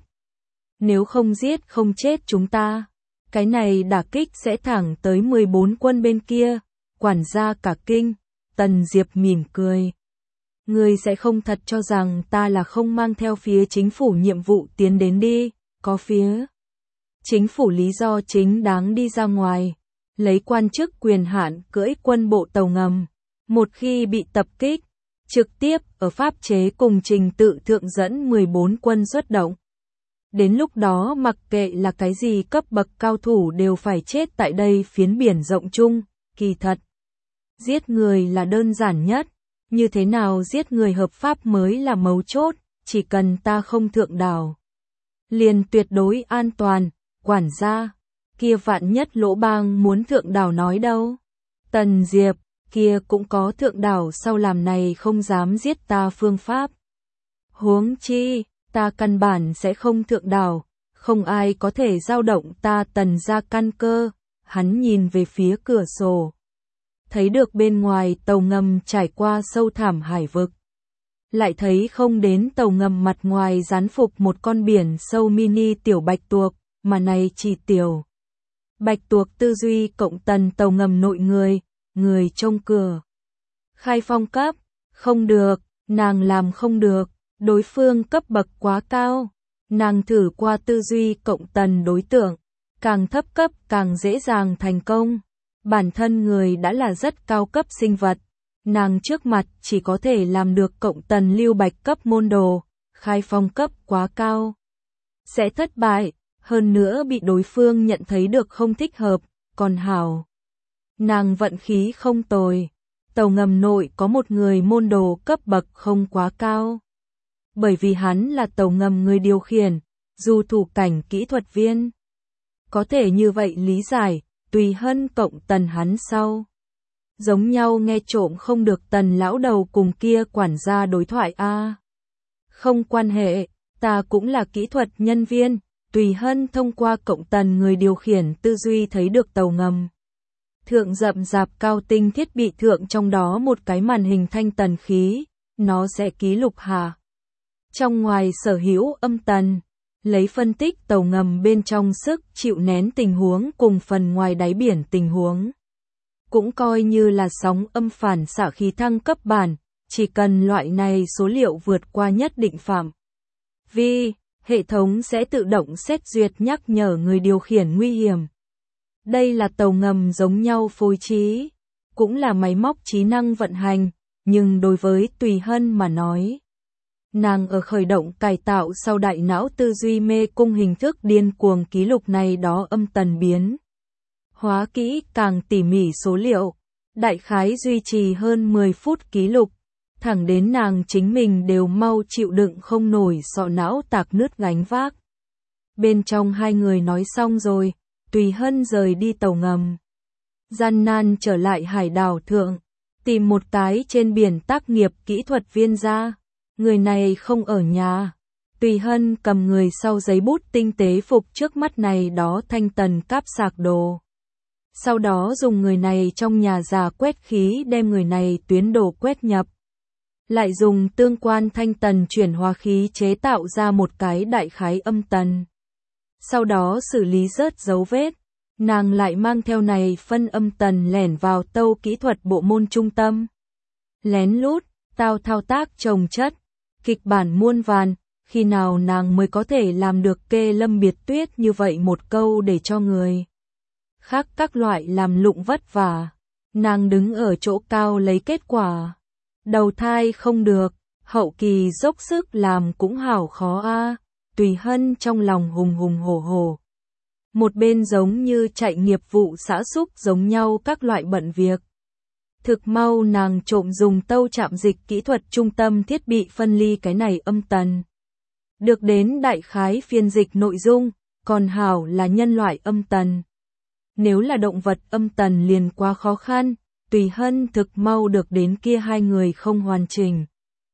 Nếu không giết không chết chúng ta, cái này đả kích sẽ thẳng tới 14 quân bên kia. Quản gia cả kinh, Tần Diệp mỉm cười. Ngươi sẽ không thật cho rằng ta là không mang theo phía chính phủ nhiệm vụ tiến đến đi, có phía chính phủ lý do chính đáng đi ra ngoài, lấy quan chức quyền hạn cưỡi quân bộ tàu ngầm. Một khi bị tập kích, trực tiếp ở pháp chế cùng trình tự thượng dẫn 14 quân xuất động. Đến lúc đó mặc kệ là cái gì cấp bậc cao thủ đều phải chết tại đây phiến biển rộng chung. Kỳ thật, giết người là đơn giản nhất, như thế nào giết người hợp pháp mới là mấu chốt, chỉ cần ta không thượng đảo, liền tuyệt đối an toàn. Quản gia, kia vạn nhất Lỗ Bang muốn thượng đảo nói đâu. Tần Diệp, kia cũng có thượng đảo sau làm này không dám giết ta phương pháp. Huống chi, ta căn bản sẽ không thượng đảo, không ai có thể dao động ta Tần gia căn cơ. Hắn nhìn về phía cửa sổ, thấy được bên ngoài tàu ngầm trải qua sâu thẳm hải vực. Lại thấy không đến tàu ngầm mặt ngoài dán phục một con biển sâu mini tiểu bạch tuộc, mà này chỉ tiểu bạch tuộc tư duy cộng Tần tàu ngầm nội người trông cửa. Khai phong cấp, không được, nàng làm không được, đối phương cấp bậc quá cao. Nàng thử qua tư duy cộng Tần đối tượng, càng thấp cấp càng dễ dàng thành công. Bản thân người đã là rất cao cấp sinh vật, nàng trước mặt chỉ có thể làm được cộng Tần lưu bạch cấp môn đồ, khai phong cấp quá cao, sẽ thất bại, hơn nữa bị đối phương nhận thấy được không thích hợp, còn hảo. Nàng vận khí không tồi, tàu ngầm nội có một người môn đồ cấp bậc không quá cao. Bởi vì hắn là tàu ngầm người điều khiển, dù thủ cảnh kỹ thuật viên. Có thể như vậy lý giải, Tùy Hân cộng Tần hắn sau. Giống nhau nghe trộm không được Tần lão đầu cùng kia quản gia đối thoại a. Không quan hệ, ta cũng là kỹ thuật nhân viên. Tùy Hân thông qua cộng Tần người điều khiển tư duy thấy được tàu ngầm thượng rậm rạp cao tinh thiết bị thượng trong đó một cái màn hình thanh tần khí, nó sẽ ký lục hạ trong ngoài sở hữu âm tần, lấy phân tích tàu ngầm bên trong sức chịu nén tình huống cùng phần ngoài đáy biển tình huống. Cũng coi như là sóng âm phản xạ khí thăng cấp bản, chỉ cần loại này số liệu vượt qua nhất định phạm vi, hệ thống sẽ tự động xét duyệt nhắc nhở người điều khiển nguy hiểm. Đây là tàu ngầm giống nhau phối trí, cũng là máy móc trí năng vận hành, nhưng đối với Tùy Hân mà nói, nàng ở khởi động cải tạo sau đại não tư duy mê cung hình thức điên cuồng ký lục này đó âm tần biến. Hóa kỹ càng tỉ mỉ số liệu, đại khái duy trì hơn 10 phút ký lục, thẳng đến nàng chính mình đều mau chịu đựng không nổi sọ não tạc nứt gánh vác. Bên trong hai người nói xong rồi, Tùy Hân rời đi tàu ngầm. Gian nan trở lại hải đảo thượng, tìm một cái trên biển tác nghiệp kỹ thuật viên ra. Người này không ở nhà. Tùy Hân cầm người sau giấy bút tinh tế phục trước mắt này đó thanh tần cáp sạc đồ. Sau đó dùng người này trong nhà giả quét khí đem người này tuyến đồ quét nhập. lại dùng tương quan thanh tần chuyển hóa khí chế tạo ra một cái đại khái âm tần. Sau đó xử lý rớt dấu vết, nàng lại mang theo này phân âm tần lẻn vào tâu kỹ thuật bộ môn trung tâm. Lén lút, thao tác chồng chất, kịch bản muôn vàn, khi nào nàng mới có thể làm được kê Lâm Biệt Tuyết như vậy một câu để cho người khác các loại làm lụng vất vả. Nàng đứng ở chỗ cao lấy kết quả. Đầu thai không được, hậu kỳ dốc sức làm cũng hảo khó a. Tùy Hân trong lòng hùng hùng hổ hổ. Một bên giống như chạy nghiệp vụ xã xúc giống nhau các loại bận việc. Thực mau nàng trộm dùng tâu chạm dịch kỹ thuật trung tâm thiết bị phân ly cái này âm tần. Được đến đại khái phiên dịch nội dung, còn hảo là nhân loại âm tần. Nếu là động vật âm tần liền quá khó khăn, Tùy Hân thực mau được đến kia hai người không hoàn chỉnh.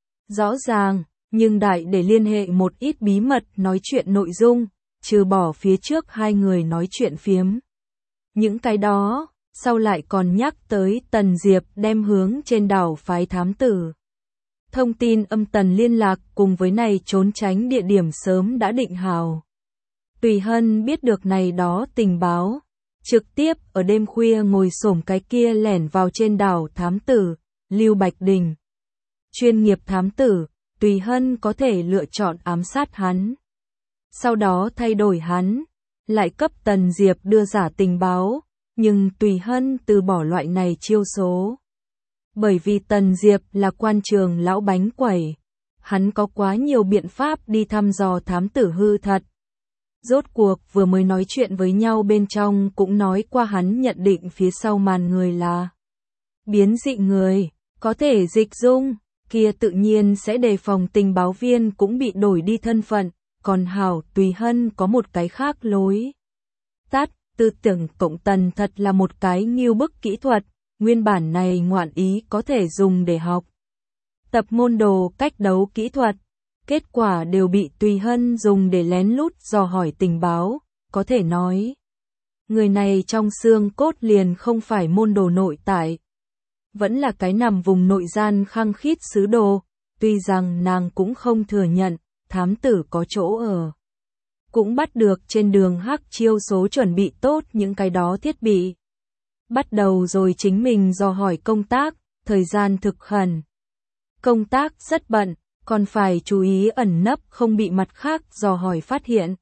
Rõ ràng, nhưng đại để liên hệ một ít bí mật nói chuyện nội dung, trừ bỏ phía trước hai người nói chuyện phiếm. Những cái đó, sau lại còn nhắc tới Tần Diệp đem hướng trên đảo phái thám tử. Thông tin âm tần liên lạc cùng với này trốn tránh địa điểm sớm đã định hào. Tùy Hân biết được này đó tình báo, trực tiếp ở đêm khuya ngồi xổm cái kia lẻn vào trên đảo thám tử, Lưu Bạch Đình. Chuyên nghiệp thám tử, Tùy Hân có thể lựa chọn ám sát hắn. Sau đó thay đổi hắn, lại cấp Tần Diệp đưa giả tình báo, nhưng Tùy Hân từ bỏ loại này chiêu số. Bởi vì Tần Diệp là quan trường lão bánh quẩy, hắn có quá nhiều biện pháp đi thăm dò thám tử hư thật. Rốt cuộc vừa mới nói chuyện với nhau bên trong cũng nói qua hắn nhận định phía sau màn người là biến dị người, có thể dịch dung, kia tự nhiên sẽ đề phòng tình báo viên cũng bị đổi đi thân phận, còn hảo Tùy Hân có một cái khác lối. Tắt, tư tưởng cộng tần thật là một cái nghiêu bức kỹ thuật, nguyên bản này ngoạn ý có thể dùng để học. Tập môn đồ cách đấu kỹ thuật. Kết quả đều bị Tùy Hân dùng để lén lút dò hỏi tình báo, có thể nói. Người này trong xương cốt liền không phải môn đồ nội tại. Vẫn là cái nằm vùng nội gian khăng khít sứ đồ, tuy rằng nàng cũng không thừa nhận, thám tử có chỗ ở. Cũng bắt được trên đường hắc chiêu số chuẩn bị tốt những cái đó thiết bị. Bắt đầu rồi chính mình dò hỏi công tác, thời gian thực khẩn. Công tác rất bận. Còn phải chú ý ẩn nấp không bị mặt khác dò hỏi phát hiện.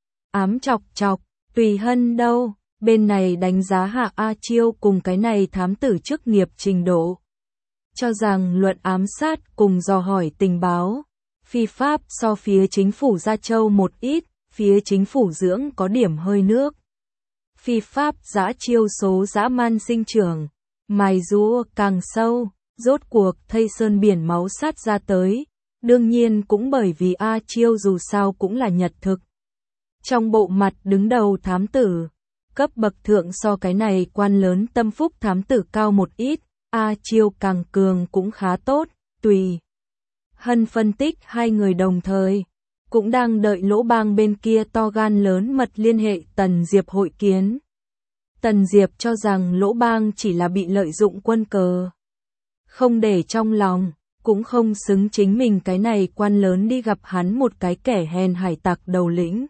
Ám chọc chọc, Tùy Hân đâu, bên này đánh giá hạ A Chiêu cùng cái này thám tử chức nghiệp trình độ. Cho rằng luận ám sát cùng dò hỏi tình báo, phi pháp so phía chính phủ Gia Châu một ít, phía chính phủ dưỡng có điểm hơi nước. Phi pháp dã chiêu số dã man sinh trưởng, mài rũa càng sâu, rốt cuộc thây sơn biển máu sát ra tới. Đương nhiên cũng bởi vì A Chiêu dù sao cũng là nhật thực. Trong bộ mặt đứng đầu thám tử, cấp bậc thượng so cái này quan lớn tâm phúc thám tử cao một ít, A Chiêu càng cường cũng khá tốt, Tùy Hân phân tích hai người đồng thời, cũng đang đợi Lỗ Bang bên kia to gan lớn mật liên hệ Tần Diệp hội kiến. Tần Diệp cho rằng Lỗ Bang chỉ là bị lợi dụng quân cờ, không để trong lòng. Cũng không xứng chính mình cái này quan lớn đi gặp hắn một cái kẻ hèn hải tặc đầu lĩnh.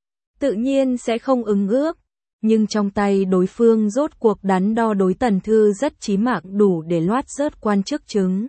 Tự nhiên sẽ không ứng ước, nhưng trong tay đối phương rốt cuộc đắn đo đối Tần Thư rất chí mạng đủ để loát rớt quan chức chứng.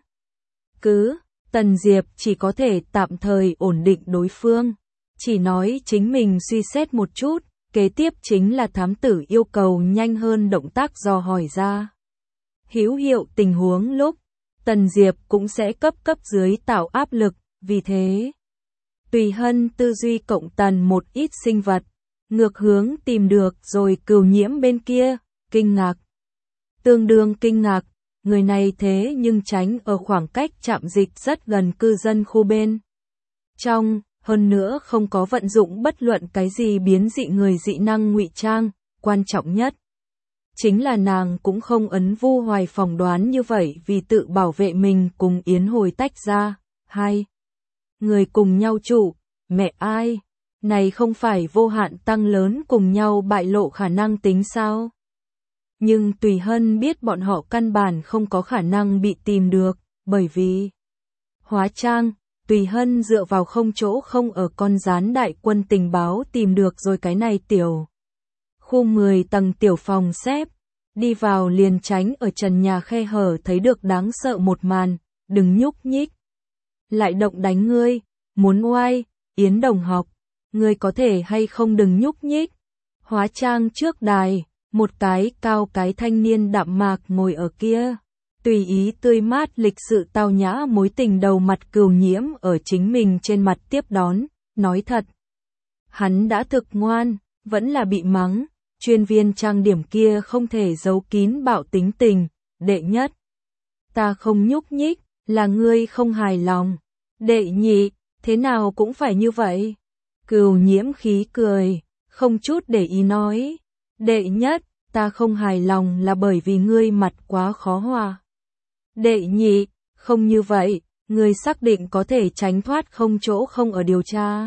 Tần Diệp chỉ có thể tạm thời ổn định đối phương, chỉ nói chính mình suy xét một chút, kế tiếp chính là thám tử yêu cầu nhanh hơn động tác dò hỏi ra. Hữu hiệu tình huống lúc Tần Diệp cũng sẽ cấp dưới tạo áp lực, vì thế Tùy Hân tư duy cộng tần một ít sinh vật, ngược hướng tìm được rồi Cửu Nhiễm bên kia, kinh ngạc. Tương đương kinh ngạc, người này thế nhưng tránh ở khoảng cách trạm dịch rất gần cư dân khu bên. Trong, hơn nữa không có vận dụng bất luận cái gì biến dị người dị năng ngụy trang, quan trọng nhất. Chính là nàng cũng không ấn Vu Hoài phỏng đoán như vậy vì tự bảo vệ mình cùng Yến Hồi tách ra. Hai người cùng nhau trụ, mẹ ai? Này không phải vô hạn tăng lớn cùng nhau bại lộ khả năng tính sao? Nhưng Tùy Hân biết bọn họ căn bản không có khả năng bị tìm được, bởi vì Hóa trang, Tùy Hân dựa vào không chỗ không ở con gián đại quân tình báo tìm được rồi cái này tiểu. Khu 10 tầng tiểu phòng xếp, đi vào liền tránh ở trần nhà khe hở thấy được đáng sợ một màn, đừng nhúc nhích. Lại động đánh ngươi, muốn oai, Yến đồng học, ngươi có thể hay không đừng nhúc nhích. Hóa trang trước đài, một cái cao cái thanh niên đạm mạc ngồi ở kia. Tùy ý tươi mát lịch sự tao nhã mối tình đầu mặt Cửu Nhiễm ở chính mình trên mặt tiếp đón, nói thật. Hắn đã thực ngoan, vẫn là bị mắng, chuyên viên trang điểm kia không thể giấu kín bạo tính tình, đệ nhất. Ta không nhúc nhích, là ngươi không hài lòng. Đệ nhị, thế nào cũng phải như vậy. Cửu Nhiễm khí cười, không chút để ý nói. Đệ nhất, ta không hài lòng là bởi vì ngươi mặt quá khó hòa. Đệ nhị, không như vậy, ngươi xác định có thể tránh thoát không chỗ không ở điều tra.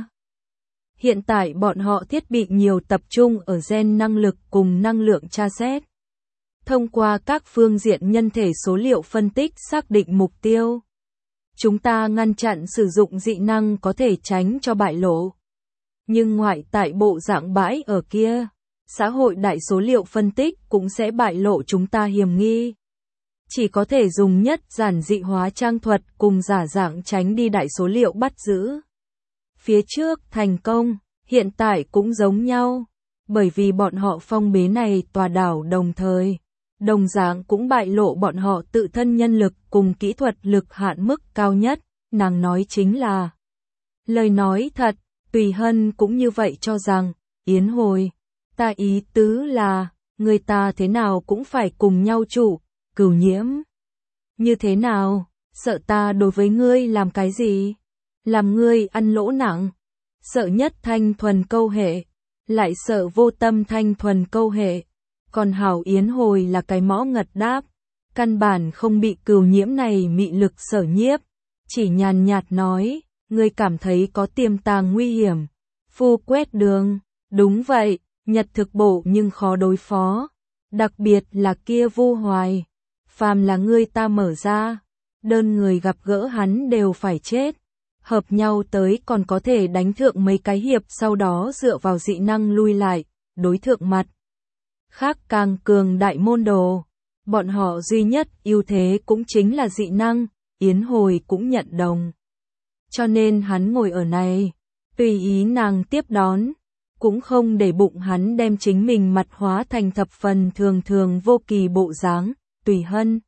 Hiện tại bọn họ thiết bị nhiều tập trung ở gen năng lực cùng năng lượng tra xét. Thông qua các phương diện nhân thể số liệu phân tích xác định mục tiêu. Chúng ta ngăn chặn sử dụng dị năng có thể tránh cho bại lộ. Nhưng ngoại tại bộ dạng bãi ở kia, xã hội đại số liệu phân tích cũng sẽ bại lộ chúng ta hiểm nghi. Chỉ có thể dùng nhất giản dị hóa trang thuật cùng giả dạng tránh đi đại số liệu bắt giữ. Phía trước thành công, hiện tại cũng giống nhau, bởi vì bọn họ phong bế này tòa đảo đồng thời. Đồng dạng cũng bại lộ bọn họ tự thân nhân lực cùng kỹ thuật lực hạn mức cao nhất, nàng nói chính là. Lời nói thật, Tùy Hân cũng như vậy cho rằng, Yến hồi, ta ý tứ là, người ta thế nào cũng phải cùng nhau trụ, Cửu Nhiễm. Như thế nào, sợ ta đối với ngươi làm cái gì? Làm ngươi ăn lỗ nặng, sợ nhất thanh thuần câu hệ, lại sợ vô tâm thanh thuần câu hệ. Còn hảo Yến hồi là cái mõ ngật đáp, căn bản không bị Cửu Nhiễm này mị lực sở nhiếp, chỉ nhàn nhạt nói, ngươi cảm thấy có tiềm tàng nguy hiểm. Phu quét đường, đúng vậy, Nhật thực bộ nhưng khó đối phó, đặc biệt là kia Vu Hoài, phàm là ngươi ta mở ra, đơn người gặp gỡ hắn đều phải chết. Hợp nhau tới còn có thể đánh thượng mấy cái hiệp sau đó dựa vào dị năng lui lại, đối thượng mặt. Khác càng cường đại môn đồ, bọn họ duy nhất ưu thế cũng chính là dị năng, Yến hồi cũng nhận đồng. Cho nên hắn ngồi ở này, tùy ý nàng tiếp đón, cũng không để bụng hắn đem chính mình mặt hóa thành thập phần thường thường vô kỳ bộ dáng, Tùy Hân.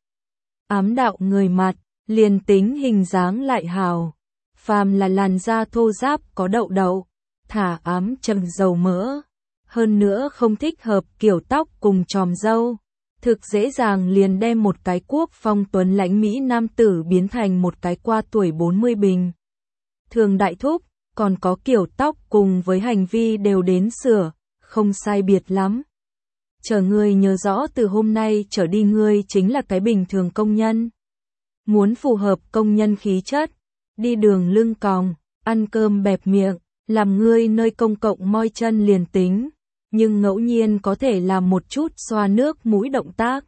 Ám đạo người mặt, liền tính hình dáng lại hào, phàm là làn da thô ráp có đậu đậu, thả ám trầm dầu mỡ. Hơn nữa không thích hợp kiểu tóc cùng chòm râu, thực dễ dàng liền đem một cái quốc phong tuấn lãnh Mỹ nam tử biến thành một cái qua tuổi 40 bình. Thường đại thúc, còn có kiểu tóc cùng với hành vi đều đến sửa, không sai biệt lắm. Chờ ngươi nhớ rõ từ hôm nay trở đi ngươi chính là cái bình thường công nhân. Muốn phù hợp công nhân khí chất, đi đường lưng còng, ăn cơm bẹp miệng, làm ngươi nơi công cộng moi chân liền tính. Nhưng ngẫu nhiên có thể làm một chút xoa nước mũi động tác.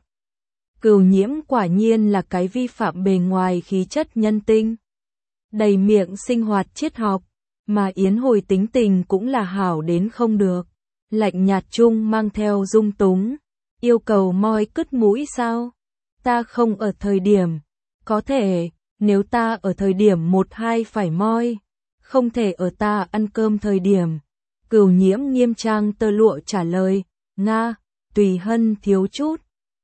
Cửu Nhiễm quả nhiên là cái vi phạm bề ngoài khí chất nhân tinh. Đầy miệng sinh hoạt triết học, mà Yến hồi tính tình cũng là hảo đến không được. Lạnh nhạt chung mang theo dung túng, yêu cầu moi cứt mũi sao? Ta không ở thời điểm, có thể, nếu ta ở thời điểm 1-2 phải moi, không thể ở ta ăn cơm thời điểm. Cửu Nhiễm nghiêm trang tơ lụa trả lời, Nga, Tùy Hân thiếu chút.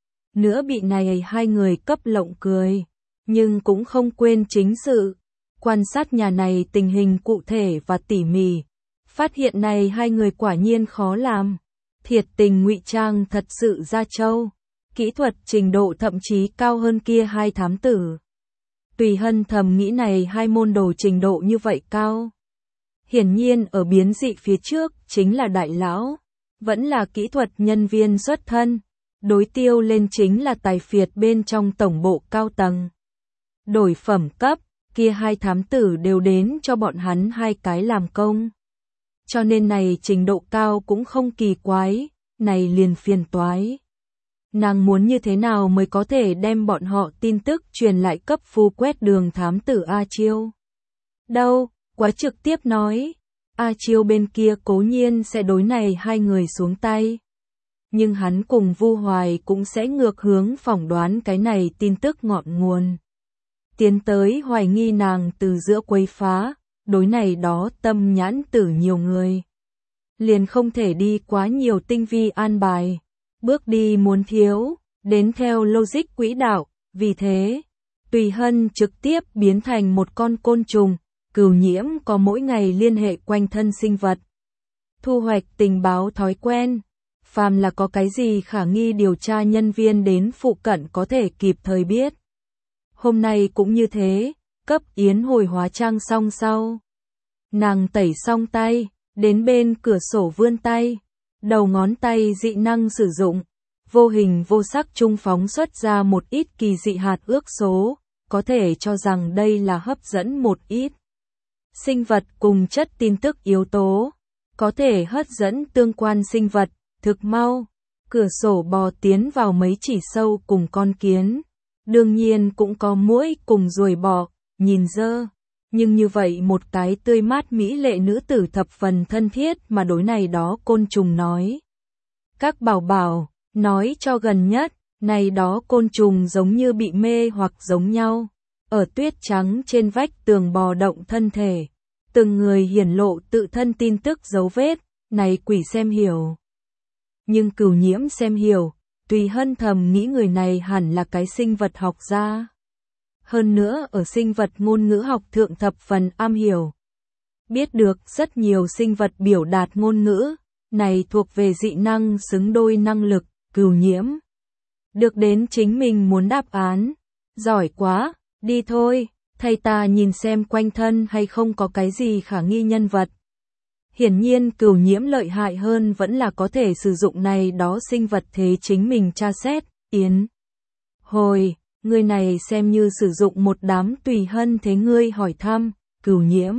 Nữa bị này hai người cấp lộng cười, nhưng cũng không quên chính sự. Quan sát nhà này tình hình cụ thể và tỉ mỉ, phát hiện này hai người quả nhiên khó làm. Thiệt tình ngụy trang thật sự ra châu, kỹ thuật trình độ thậm chí cao hơn kia hai thám tử. Tùy Hân thầm nghĩ này hai môn đồ trình độ như vậy cao. Hiển nhiên ở biến dị phía trước chính là đại lão, vẫn là kỹ thuật nhân viên xuất thân, đối tiêu lên chính là tài phiệt bên trong tổng bộ cao tầng. Đổi phẩm cấp, kia hai thám tử đều đến cho bọn hắn hai cái làm công. Cho nên này trình độ cao cũng không kỳ quái, này liền phiền toái. Nàng muốn như thế nào mới có thể đem bọn họ tin tức truyền lại cấp Phu Quét Đường thám tử A Chiêu? Đâu, quá trực tiếp nói. A Chiêu bên kia cố nhiên sẽ đối này hai người xuống tay. Nhưng hắn cùng Vu Hoài cũng sẽ ngược hướng phỏng đoán cái này tin tức ngọn nguồn. Tiến tới hoài nghi nàng từ giữa quấy phá, đối này đó tâm nhãn tử nhiều người. Liền không thể đi quá nhiều tinh vi an bài. Bước đi muốn thiếu, đến theo logic quỹ đạo, vì thế, Tùy Hân trực tiếp biến thành một con côn trùng, Cửu Nhiễm có mỗi ngày liên hệ quanh thân sinh vật. Thu hoạch tình báo thói quen, phàm là có cái gì khả nghi điều tra nhân viên đến phụ cận có thể kịp thời biết. Hôm nay cũng như thế, cấp Yến Hồi hóa trang xong sau. Nàng tẩy xong tay, đến bên cửa sổ vươn tay. Đầu ngón tay dị năng sử dụng, vô hình vô sắc trung phóng xuất ra một ít kỳ dị hạt ước số, có thể cho rằng đây là hấp dẫn một ít sinh vật cùng chất tin tức yếu tố, có thể hấp dẫn tương quan sinh vật, thực mau. Cửa sổ bò tiến vào mấy chỉ sâu cùng con kiến, đương nhiên cũng có muỗi cùng ruồi bò, nhìn dơ. Nhưng như vậy một cái tươi mát mỹ lệ nữ tử thập phần thân thiết mà đối này đó côn trùng nói. Các bảo bảo, nói cho gần nhất, này đó côn trùng giống như bị mê hoặc giống nhau. Ở tuyết trắng trên vách tường bò động thân thể. Từng người hiển lộ tự thân tin tức dấu vết, này quỷ xem hiểu. Nhưng Cửu Nhiễm xem hiểu, Tùy Hân thầm nghĩ người này hẳn là cái sinh vật học gia. Hơn nữa ở sinh vật ngôn ngữ học thượng thập phần am hiểu. Biết được rất nhiều sinh vật biểu đạt ngôn ngữ, này thuộc về dị năng xứng đôi năng lực, Cửu Nhiễm. Được đến chính mình muốn đáp án. Giỏi quá, đi thôi, thầy ta nhìn xem quanh thân hay không có cái gì khả nghi nhân vật. Hiển nhiên Cửu Nhiễm lợi hại hơn vẫn là có thể sử dụng này đó sinh vật thế chính mình tra xét, Yến. Hồi, người này xem như sử dụng một đám Tùy Hân thế ngươi hỏi thăm, Cửu Nhiễm.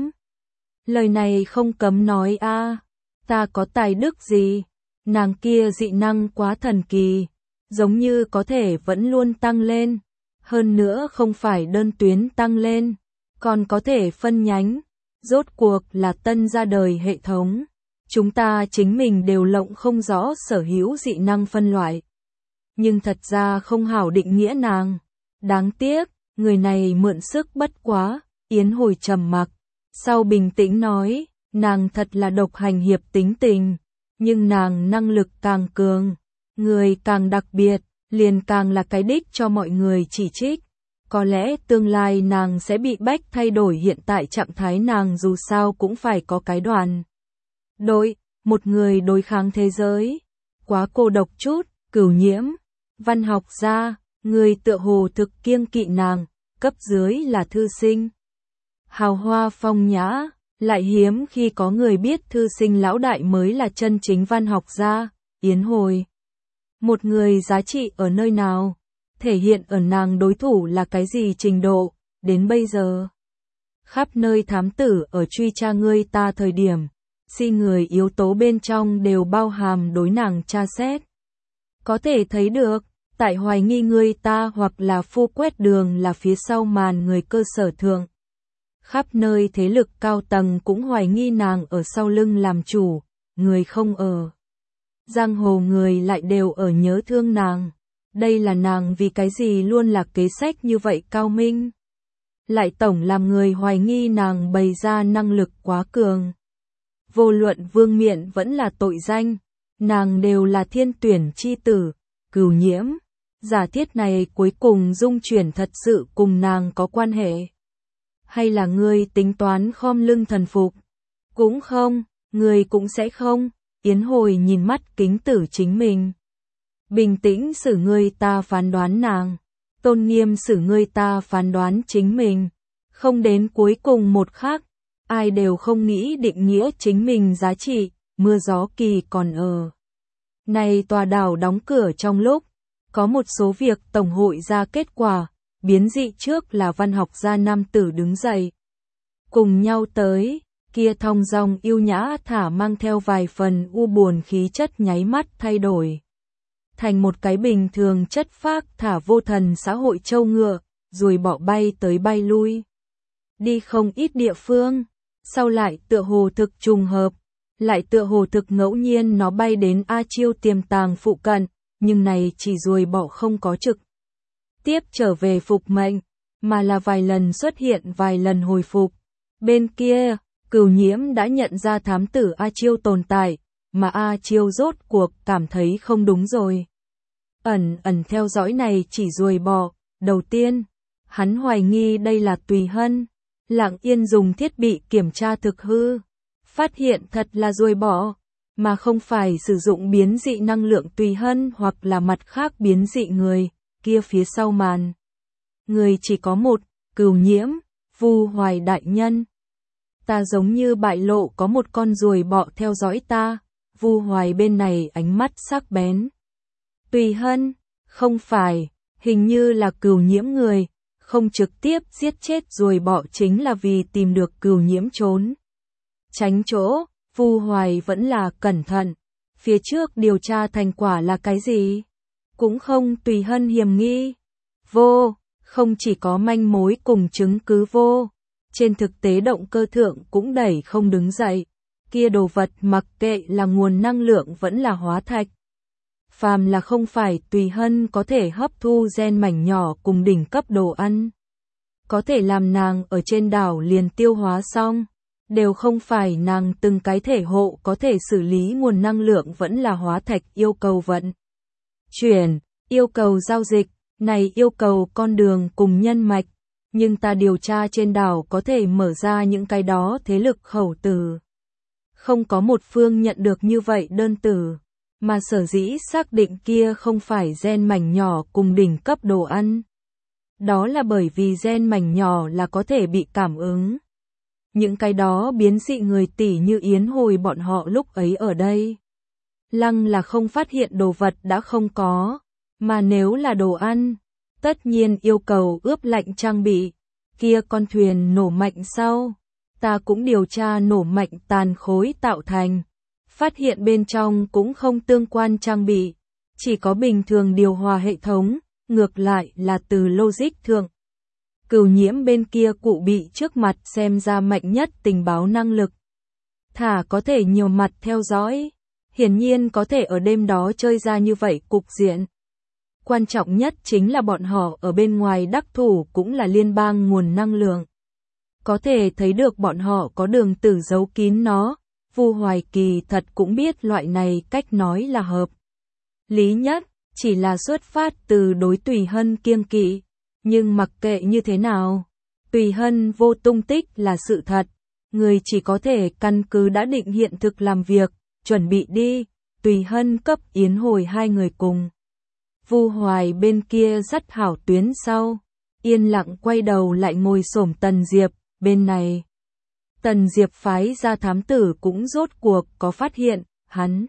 Lời này không cấm nói a, ta có tài đức gì, nàng kia dị năng quá thần kỳ, giống như có thể vẫn luôn tăng lên, hơn nữa không phải đơn tuyến tăng lên, còn có thể phân nhánh, rốt cuộc là tân ra đời hệ thống. Chúng ta chính mình đều lộng không rõ sở hữu dị năng phân loại. Nhưng thật ra không hảo định nghĩa nàng. Đáng tiếc, người này mượn sức bất quá, Yến Hồi trầm mặc. Sau bình tĩnh nói, nàng thật là độc hành hiệp tính tình, nhưng nàng năng lực càng cường, người càng đặc biệt, liền càng là cái đích cho mọi người chỉ trích. Có lẽ tương lai nàng sẽ bị bách thay đổi hiện tại trạng thái nàng dù sao cũng phải có cái đoàn. Đội, một người đối kháng thế giới. Quá cô độc chút, Cửu Nhiễm. Văn học gia, người tựa hồ thực kiêng kỵ nàng, cấp dưới là thư sinh. Hào hoa phong nhã, lại hiếm khi có người biết thư sinh lão đại mới là chân chính văn học gia, Yến Hồi. Một người giá trị ở nơi nào? Thể hiện ở nàng đối thủ là cái gì trình độ, đến bây giờ. Khắp nơi thám tử ở truy tra ngươi ta thời điểm, si người yếu tố bên trong đều bao hàm đối nàng tra xét. Có thể thấy được, tại hoài nghi ngươi ta hoặc là Phu Quét Đường là phía sau màn người cơ sở thượng. Khắp nơi thế lực cao tầng cũng hoài nghi nàng ở sau lưng làm chủ, người không ở. Giang hồ người lại đều ở nhớ thương nàng. Đây là nàng vì cái gì luôn là kế sách như vậy cao minh. Lại tổng làm người hoài nghi nàng bày ra năng lực quá cường. Vô luận vương miện vẫn là tội danh, nàng đều là thiên tuyển chi tử, Cửu Nhiễm. Giả thiết này cuối cùng dung chuyển thật sự cùng nàng có quan hệ. Hay là ngươi tính toán khom lưng thần phục? Cũng không, ngươi cũng sẽ không. Yến Hồi nhìn mắt kính tử chính mình. Bình tĩnh xử ngươi ta phán đoán nàng, tôn nghiêm xử ngươi ta phán đoán chính mình, không đến cuối cùng một khắc, ai đều không nghĩ định nghĩa chính mình giá trị, mưa gió kỳ còn ở. Này tòa đảo đóng cửa trong lúc, có một số việc tổng hội ra kết quả, biến dị trước là văn học gia nam tử đứng dậy. Cùng nhau tới, kia thong dong yêu nhã thả mang theo vài phần u buồn khí chất nháy mắt thay đổi. thành một cái bình thường chất phác thả vô thần xã hội trâu ngựa, ruồi bọ bay tới bay lui. Đi không ít địa phương, sau lại tựa hồ thực trùng hợp, lại tựa hồ thực ngẫu nhiên nó bay đến A Chiêu tiềm tàng phụ cận, nhưng này chỉ ruồi bọ không có trực tiếp trở về phục mệnh, mà là vài lần xuất hiện vài lần hồi phục. Bên kia, Cửu Nhiễm đã nhận ra thám tử A Chiêu tồn tại, mà A Chiêu rốt cuộc cảm thấy không đúng rồi. Ẩn theo dõi này chỉ ruồi bọ, đầu tiên, hắn hoài nghi đây là Tùy Hân, lặng yên dùng thiết bị kiểm tra thực hư, phát hiện thật là ruồi bọ, mà không phải sử dụng biến dị năng lượng Tùy Hân hoặc là mặt khác biến dị người, kia phía sau màn. Người chỉ có một, Cửu Nhiễm, Vu Hoài đại nhân. Ta giống như bại lộ có một con ruồi bọ theo dõi ta, Vu Hoài bên này ánh mắt sắc bén. Tùy Hân, không phải, hình như là Cửu Nhiễm người, không trực tiếp giết chết ruồi bọ chính là vì tìm được Cửu Nhiễm trốn tránh chỗ. Vu Hoài vẫn là cẩn thận, phía trước điều tra thành quả là cái gì? Cũng không Tùy Hân hiểm nghi. Vô, không chỉ có manh mối cùng chứng cứ vô, trên thực tế động cơ thượng cũng đẩy không đứng dậy. Kia đồ vật mặc kệ là nguồn năng lượng vẫn là hóa thạch. Phàm là không phải Tùy Hân có thể hấp thu gen mảnh nhỏ cùng đỉnh cấp đồ ăn, có thể làm nàng ở trên đảo liền tiêu hóa xong, đều không phải nàng từng cái thể hộ có thể xử lý nguồn năng lượng vẫn là hóa thạch yêu cầu vận chuyển, yêu cầu giao dịch, này yêu cầu con đường cùng nhân mạch, nhưng ta điều tra trên đảo có thể mở ra những cái đó thế lực khẩu từ. Không có một phương nhận được như vậy đơn từ, mà sở dĩ xác định kia không phải gen mảnh nhỏ cùng đỉnh cấp đồ ăn. Đó là bởi vì gen mảnh nhỏ là có thể bị cảm ứng. Những cái đó biến dị người tỷ như Yến Hồi bọn họ lúc ấy ở đây. Lăng là không phát hiện đồ vật đã không có, mà nếu là đồ ăn, tất nhiên yêu cầu ướp lạnh trang bị, kia con thuyền nổ mạnh sau. Ta cũng điều tra nổ mạnh tàn khối tạo thành, phát hiện bên trong cũng không tương quan trang bị, chỉ có bình thường điều hòa hệ thống, ngược lại là từ logic thượng. Cửu Nhiễm bên kia cụ bị trước mặt xem ra mạnh nhất tình báo năng lực. Thả có thể nhiều mặt theo dõi, hiển nhiên có thể ở đêm đó chơi ra như vậy cục diện. Quan trọng nhất chính là bọn họ ở bên ngoài đắc thủ cũng là liên bang nguồn năng lượng. Có thể thấy được bọn họ có đường tử giấu kín nó, Vu Hoài kỳ thật cũng biết loại này cách nói là hợp lý nhất, chỉ là xuất phát từ đối Tùy Hân kiêng kỵ, nhưng mặc kệ như thế nào, Tùy Hân vô tung tích là sự thật, người chỉ có thể căn cứ đã định hiện thực làm việc, chuẩn bị đi. Tùy Hân cấp Yến Hồi hai người cùng Vu Hoài bên kia dắt hảo tuyến sau, yên lặng quay đầu lại ngồi xổm Tần Diệp. Bên này, Tần Diệp phái ra thám tử cũng rốt cuộc có phát hiện, hắn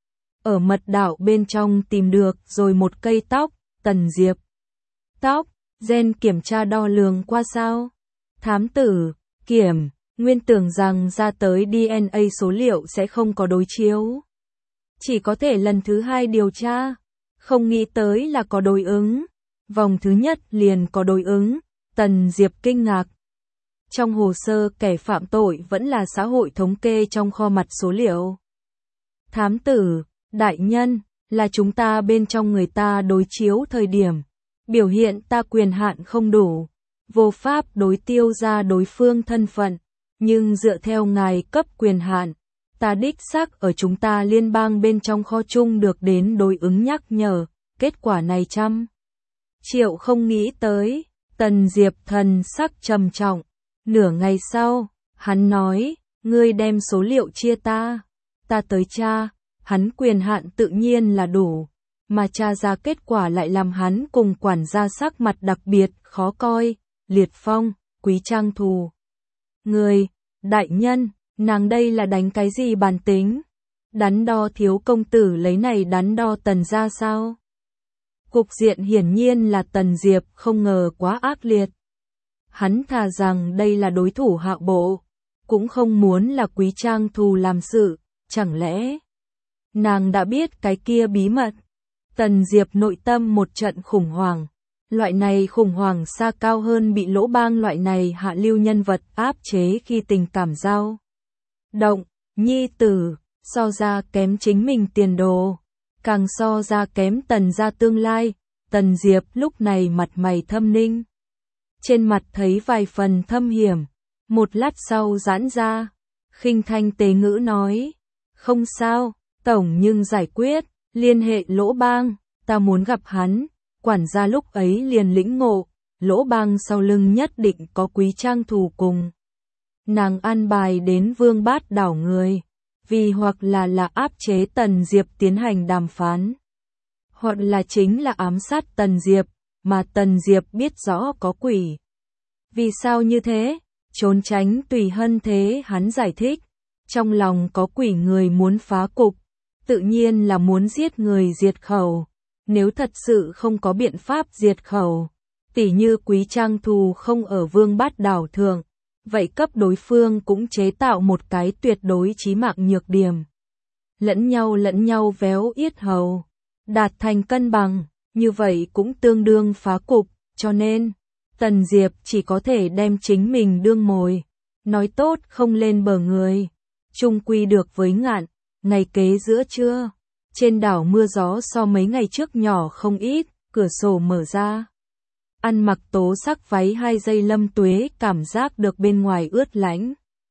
ở mật đảo bên trong tìm được rồi một cây tóc. Tần Diệp, tóc, gen kiểm tra đo lường qua sao? Thám tử, kiểm, nguyên tưởng rằng ra tới DNA số liệu sẽ không có đối chiếu. Chỉ có thể lần thứ hai điều tra, không nghĩ tới là có đối ứng. Vòng thứ nhất liền có đối ứng, Tần Diệp kinh ngạc. Trong hồ sơ kẻ phạm tội vẫn là xã hội thống kê trong kho mặt số liệu. Thám tử, đại nhân, là chúng ta bên trong người ta đối chiếu thời điểm, biểu hiện ta quyền hạn không đủ, vô pháp đối tiêu ra đối phương thân phận, nhưng dựa theo ngài cấp quyền hạn, ta đích xác ở chúng ta liên bang bên trong kho chung được đến đối ứng nhắc nhở, kết quả này 100.000.000 không nghĩ tới. Tần Diệp thần sắc trầm trọng. Nửa ngày sau, hắn nói, ngươi đem số liệu chia ta tới tra, hắn quyền hạn tự nhiên là đủ, mà tra ra kết quả lại làm hắn cùng quản gia sắc mặt đặc biệt khó coi. Liệt Phong, Quý Trang thù người, đại nhân, nàng đây là đánh cái gì bàn tính? Đắn đo thiếu công tử lấy này đắn đo Tần ra sao? Cục diện hiển nhiên là Tần Diệp không ngờ quá ác liệt. Hắn thà rằng đây là đối thủ hạ bộ, cũng không muốn là Quý Trang thù làm sự, chẳng lẽ nàng đã biết cái kia bí mật? Tần Diệp nội tâm một trận khủng hoảng. Loại này khủng hoảng xa cao hơn bị Lỗ Bang loại này hạ lưu nhân vật áp chế khi tình cảm dao động. Nhi tử, so ra kém chính mình tiền đồ, càng so ra kém Tần gia tương lai. Tần Diệp lúc này mặt mày thâm ninh, trên mặt thấy vài phần thâm hiểm, một lát sau giãn ra, khinh thanh tế ngữ nói, không sao, tổng nhưng giải quyết, liên hệ Lỗ Bang, ta muốn gặp hắn. Quản gia lúc ấy liền lĩnh ngộ, Lỗ Bang sau lưng nhất định có quý trang thù cùng. Nàng an bài đến Vương Bát Đảo người, vì hoặc là áp chế Tần Diệp tiến hành đàm phán, hoặc là chính là ám sát Tần Diệp, mà Tần Diệp biết rõ có quỷ. Vì sao như thế? Trốn tránh Tùy Hân thế hắn giải thích, trong lòng có quỷ người muốn phá cục, tự nhiên là muốn giết người diệt khẩu. Nếu thật sự không có biện pháp diệt khẩu, tỉ như quý trang thù không ở Vương Bát Đảo thượng, vậy cấp đối phương cũng chế tạo một cái tuyệt đối chí mạng nhược điểm. Lẫn nhau véo yết hầu, đạt thành cân bằng, như vậy cũng tương đương phá cục, cho nên Tần Diệp chỉ có thể đem chính mình đương mồi, nói tốt không lên bờ người, chung quy được với ngạn. Ngày kế giữa trưa, trên đảo mưa gió so mấy ngày trước nhỏ không ít, cửa sổ mở ra. Ăn mặc tố sắc váy 2 giây Lâm Tuế cảm giác được bên ngoài ướt lạnh.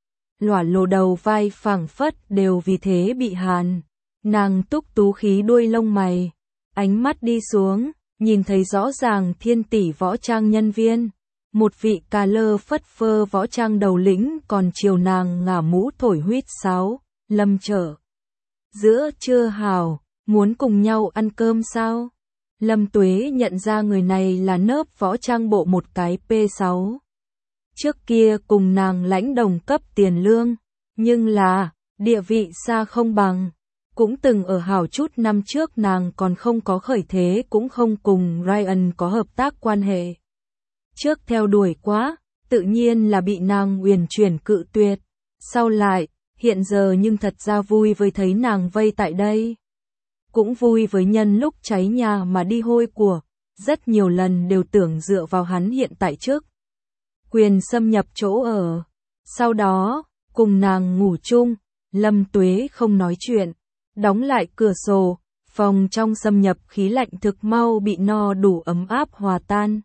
Lỏa lồ đầu vai phẳng phất đều vì thế bị hàn. Nàng túc tú khí đuôi lông mày, ánh mắt đi xuống, nhìn thấy rõ ràng Thiên tỷ võ trang nhân viên. Một vị cà lơ phất phơ võ trang đầu lĩnh còn chiều nàng ngả mũ thổi huýt sáo. Lâm trở giữa trưa hào, muốn cùng nhau ăn cơm sao? Lâm Tuế nhận ra người này là nớp võ trang bộ một cái P6. Trước kia cùng nàng lãnh đồng cấp tiền lương, nhưng là, địa vị xa không bằng. Cũng từng ở hảo chút năm trước nàng còn không có khởi thế cũng không cùng Ryan có hợp tác quan hệ. Trước theo đuổi quá, tự nhiên là bị nàng uyển chuyển cự tuyệt. Sau lại, hiện giờ nhưng thật ra vui với thấy nàng vây tại đây. Cũng vui với nhân lúc cháy nhà mà đi hôi của, rất nhiều lần đều tưởng dựa vào hắn hiện tại trước. Quyền xâm nhập chỗ ở. Sau đó, cùng nàng ngủ chung, Lâm Tuế không nói chuyện, đóng lại cửa sổ, phòng trong xâm nhập khí lạnh thực mau bị no đủ ấm áp hòa tan.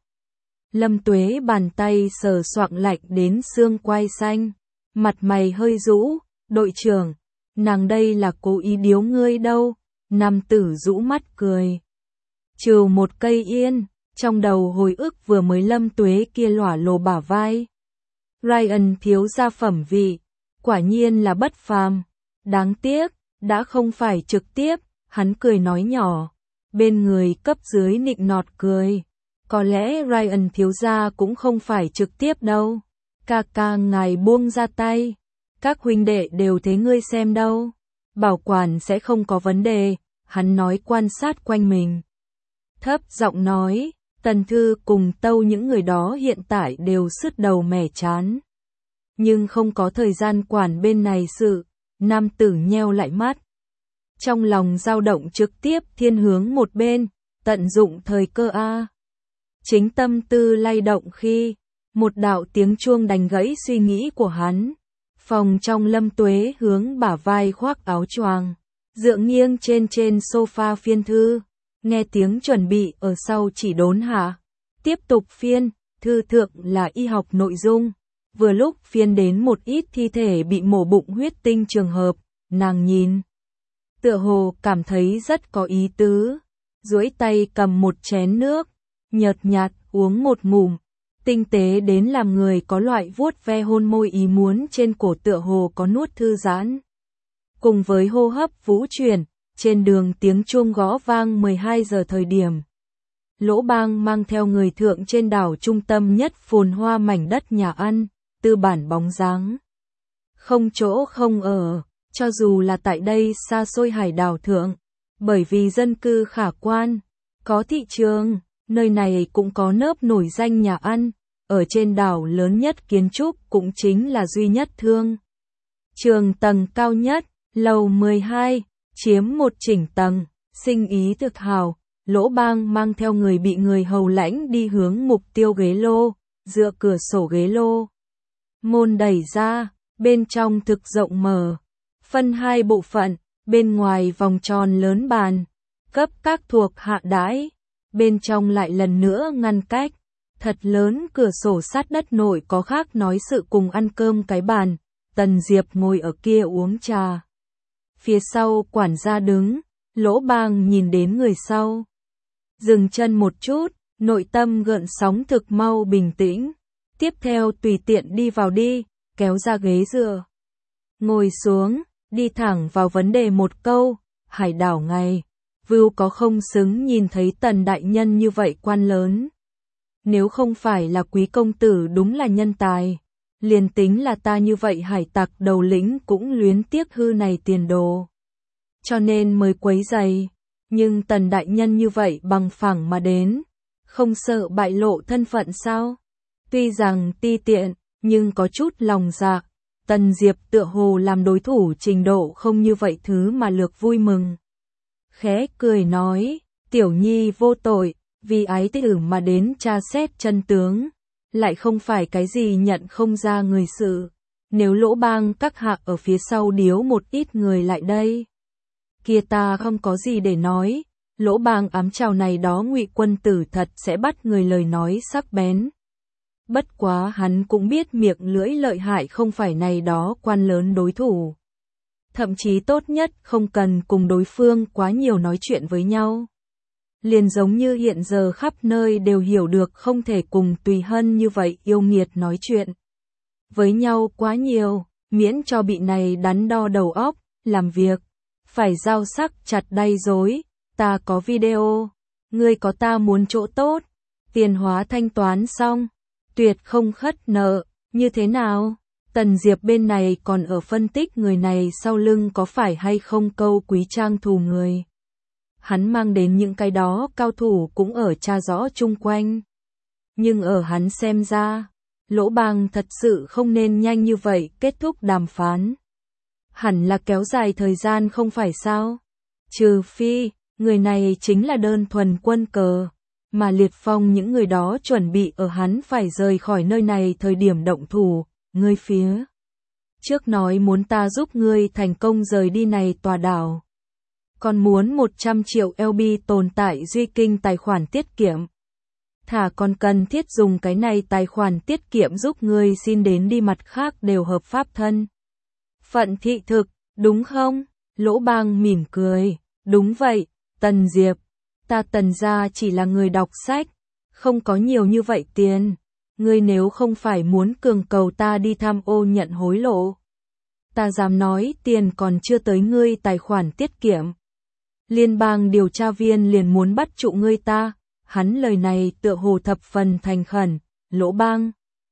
Lâm Tuế bàn tay sờ soạng lạnh đến xương quai xanh, mặt mày hơi rũ, đội trưởng, nàng đây là cố ý điếu ngươi đâu. Nam tử rũ mắt cười, trừ một cây yên, trong đầu hồi ức vừa mới Lâm Tuế kia lỏa lồ bả vai. Ryan thiếu gia phẩm vị, quả nhiên là bất phàm, đáng tiếc, đã không phải trực tiếp, hắn cười nói nhỏ, bên người cấp dưới nịnh nọt cười, có lẽ Ryan thiếu gia cũng không phải trực tiếp đâu, ca ca ngài buông ra tay, các huynh đệ đều thế ngươi xem đâu. Bảo quản sẽ không có vấn đề, hắn nói quan sát quanh mình. Thấp giọng nói, Tần Thư cùng Tâu những người đó hiện tại đều sứt đầu mẻ chán. Nhưng không có thời gian quản bên này sự, nam tử nheo lại mắt. Trong lòng dao động trực tiếp thiên hướng một bên, tận dụng thời cơ A. Chính tâm tư lay động khi, một đạo tiếng chuông đánh gãy suy nghĩ của hắn. Phòng trong Lâm Tuế hướng bả vai khoác áo choàng, dựa nghiêng trên sofa phiên thư, nghe tiếng chuẩn bị ở sau chỉ đốn hạ. Tiếp tục phiên, thư thượng là y học nội dung, vừa lúc phiên đến một ít thi thể bị mổ bụng huyết tinh trường hợp, nàng nhìn. Tựa hồ cảm thấy rất có ý tứ, duỗi tay cầm một chén nước, nhợt nhạt uống một ngụm. Tinh tế đến làm người có loại vuốt ve hôn môi ý muốn trên cổ tựa hồ có nuốt thư giãn. Cùng với hô hấp vũ chuyển, trên đường tiếng chuông gõ vang 12 giờ thời điểm. Lỗ Bang mang theo người thượng trên đảo trung tâm nhất phồn hoa mảnh đất nhà ăn, tư bản bóng dáng. Không chỗ không ở, cho dù là tại đây xa xôi hải đảo thượng, bởi vì dân cư khả quan, có thị trường. Nơi này cũng có nớp nổi danh nhà ăn, ở trên đảo lớn nhất kiến trúc cũng chính là duy nhất thương. Trường tầng cao nhất, lầu 12, chiếm một chỉnh tầng, sinh ý thực hào, Lỗ Bang mang theo người bị người hầu lãnh đi hướng mục tiêu ghế lô, dựa cửa sổ ghế lô. Môn đẩy ra, bên trong thực rộng mở, phân hai bộ phận, bên ngoài vòng tròn lớn bàn, cấp các thuộc hạ đãi, bên trong lại lần nữa ngăn cách, thật lớn cửa sổ sát đất nội có khác nói sự cùng ăn cơm cái bàn, Tần Diệp ngồi ở kia uống trà. Phía sau quản gia đứng, Lỗ Bang nhìn đến người sau. Dừng chân một chút, nội tâm gợn sóng thực mau bình tĩnh. Tiếp theo tùy tiện đi vào đi, kéo ra ghế dựa. Ngồi xuống, đi thẳng vào vấn đề một câu, Hải đảo ngày, Vưu có không xứng nhìn thấy Tần đại nhân như vậy quan lớn. Nếu không phải là quý công tử đúng là nhân tài, liền tính là ta như vậy hải tặc đầu lĩnh cũng luyến tiếc hư này tiền đồ. Cho nên mới quấy rầy, nhưng Tần đại nhân như vậy bằng phẳng mà đến, không sợ bại lộ thân phận sao? Tuy rằng ti tiện, nhưng có chút lòng dạ, Tần Diệp tựa hồ làm đối thủ trình độ không như vậy thứ mà lược vui mừng. Khẽ cười nói, tiểu nhi vô tội, vì ái tử mà đến tra xét chân tướng, lại không phải cái gì nhận không ra người sự. Nếu Lỗ Bang các hạ ở phía sau điếu một ít người lại đây, kia ta không có gì để nói. Lỗ Bang ám chào này đó Ngụy quân tử thật sẽ bắt người lời nói sắc bén. Bất quá hắn cũng biết miệng lưỡi lợi hại không phải này đó quan lớn đối thủ. Thậm chí tốt nhất không cần cùng đối phương quá nhiều nói chuyện với nhau. Liền giống như hiện giờ khắp nơi đều hiểu được không thể cùng Tùy Hân như vậy yêu nghiệt nói chuyện với nhau quá nhiều, miễn cho bị này đắn đo đầu óc, làm việc, phải dao sắc chặt đay rối. Ta có video, ngươi có ta muốn chỗ tốt, tiền hóa thanh toán xong, tuyệt không khất nợ, như thế nào? Tần Diệp bên này còn ở phân tích người này sau lưng có phải hay không câu quý trang thù người. Hắn mang đến những cái đó cao thủ cũng ở tra rõ chung quanh. Nhưng ở hắn xem ra, Lỗ Bang thật sự không nên nhanh như vậy kết thúc đàm phán. Hẳn là kéo dài thời gian không phải sao? Trừ phi, người này chính là đơn thuần quân cờ, mà Liệt Phong những người đó chuẩn bị ở hắn phải rời khỏi nơi này thời điểm động thủ, ngươi phía trước nói muốn ta giúp ngươi thành công rời đi này tòa đảo. Còn muốn 100 triệu LB tồn tại duy kinh tài khoản tiết kiệm. Thả còn cần thiết dùng cái này tài khoản tiết kiệm giúp ngươi xin đến đi mặt khác đều hợp pháp thân. Phận thị thực, đúng không? Lỗ Bang mỉm cười, đúng vậy, Tần Diệp, ta Tần gia chỉ là người đọc sách, không có nhiều như vậy tiền. Ngươi nếu không phải muốn cường cầu ta đi tham ô nhận hối lộ, ta dám nói tiền còn chưa tới ngươi tài khoản tiết kiệm. Liên bang điều tra viên liền muốn bắt trụ ngươi ta. Hắn lời này tựa hồ thập phần thành khẩn. Lỗ Bang,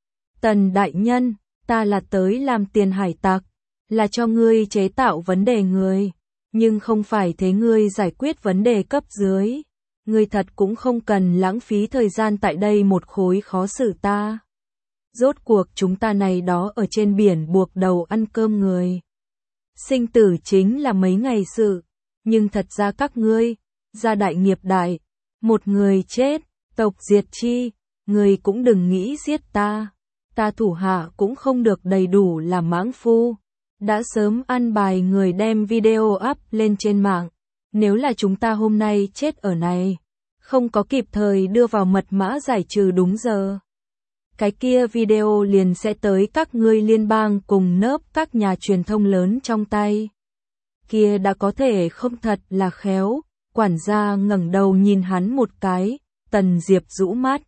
Tần đại nhân, ta là tới làm tiền hải tặc, là cho ngươi chế tạo vấn đề người, nhưng không phải thế ngươi giải quyết vấn đề cấp dưới. Ngươi thật cũng không cần lãng phí thời gian tại đây một khối khó xử ta. Rốt cuộc chúng ta này đó ở trên biển buộc đầu ăn cơm người. Sinh tử chính là mấy ngày sự, nhưng thật ra các ngươi, gia đại nghiệp đại, một người chết, tộc diệt chi, ngươi cũng đừng nghĩ giết ta. Ta thủ hạ cũng không được đầy đủ là mãng phu. Đã sớm ăn bài người đem video up lên trên mạng. Nếu là chúng ta hôm nay chết ở này, không có kịp thời đưa vào mật mã giải trừ đúng giờ, cái kia video liền sẽ tới các ngươi liên bang cùng nớp các nhà truyền thông lớn trong tay. Kia đã có thể không thật là khéo. Quản gia ngẩng đầu nhìn hắn một cái, Tần Diệp rũ mắt.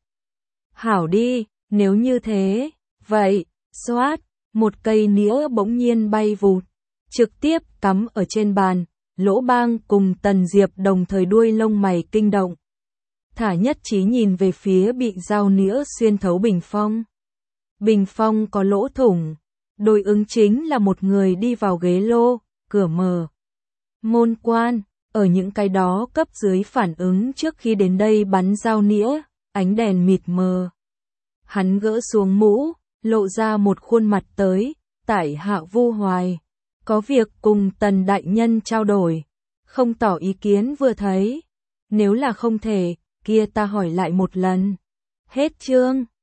Hảo đi, nếu như thế, vậy, xoát, một cây nĩa bỗng nhiên bay vụt, trực tiếp cắm ở trên bàn. Lỗ Bang cùng Tần Diệp đồng thời đuôi lông mày kinh động. Thả nhất trí nhìn về phía bị dao nĩa xuyên thấu bình phong. Bình phong có lỗ thủng, đối ứng chính là một người đi vào ghế lô, cửa mở. Môn quan, ở những cái đó cấp dưới phản ứng trước khi đến đây bắn dao nĩa, ánh đèn mịt mờ. Hắn gỡ xuống mũ, lộ ra một khuôn mặt tới, tại hạ Vu Hoài. Có việc cùng Tần đại nhân trao đổi, không tỏ ý kiến vừa thấy. Nếu là không thể, kia ta hỏi lại một lần. Hết chương.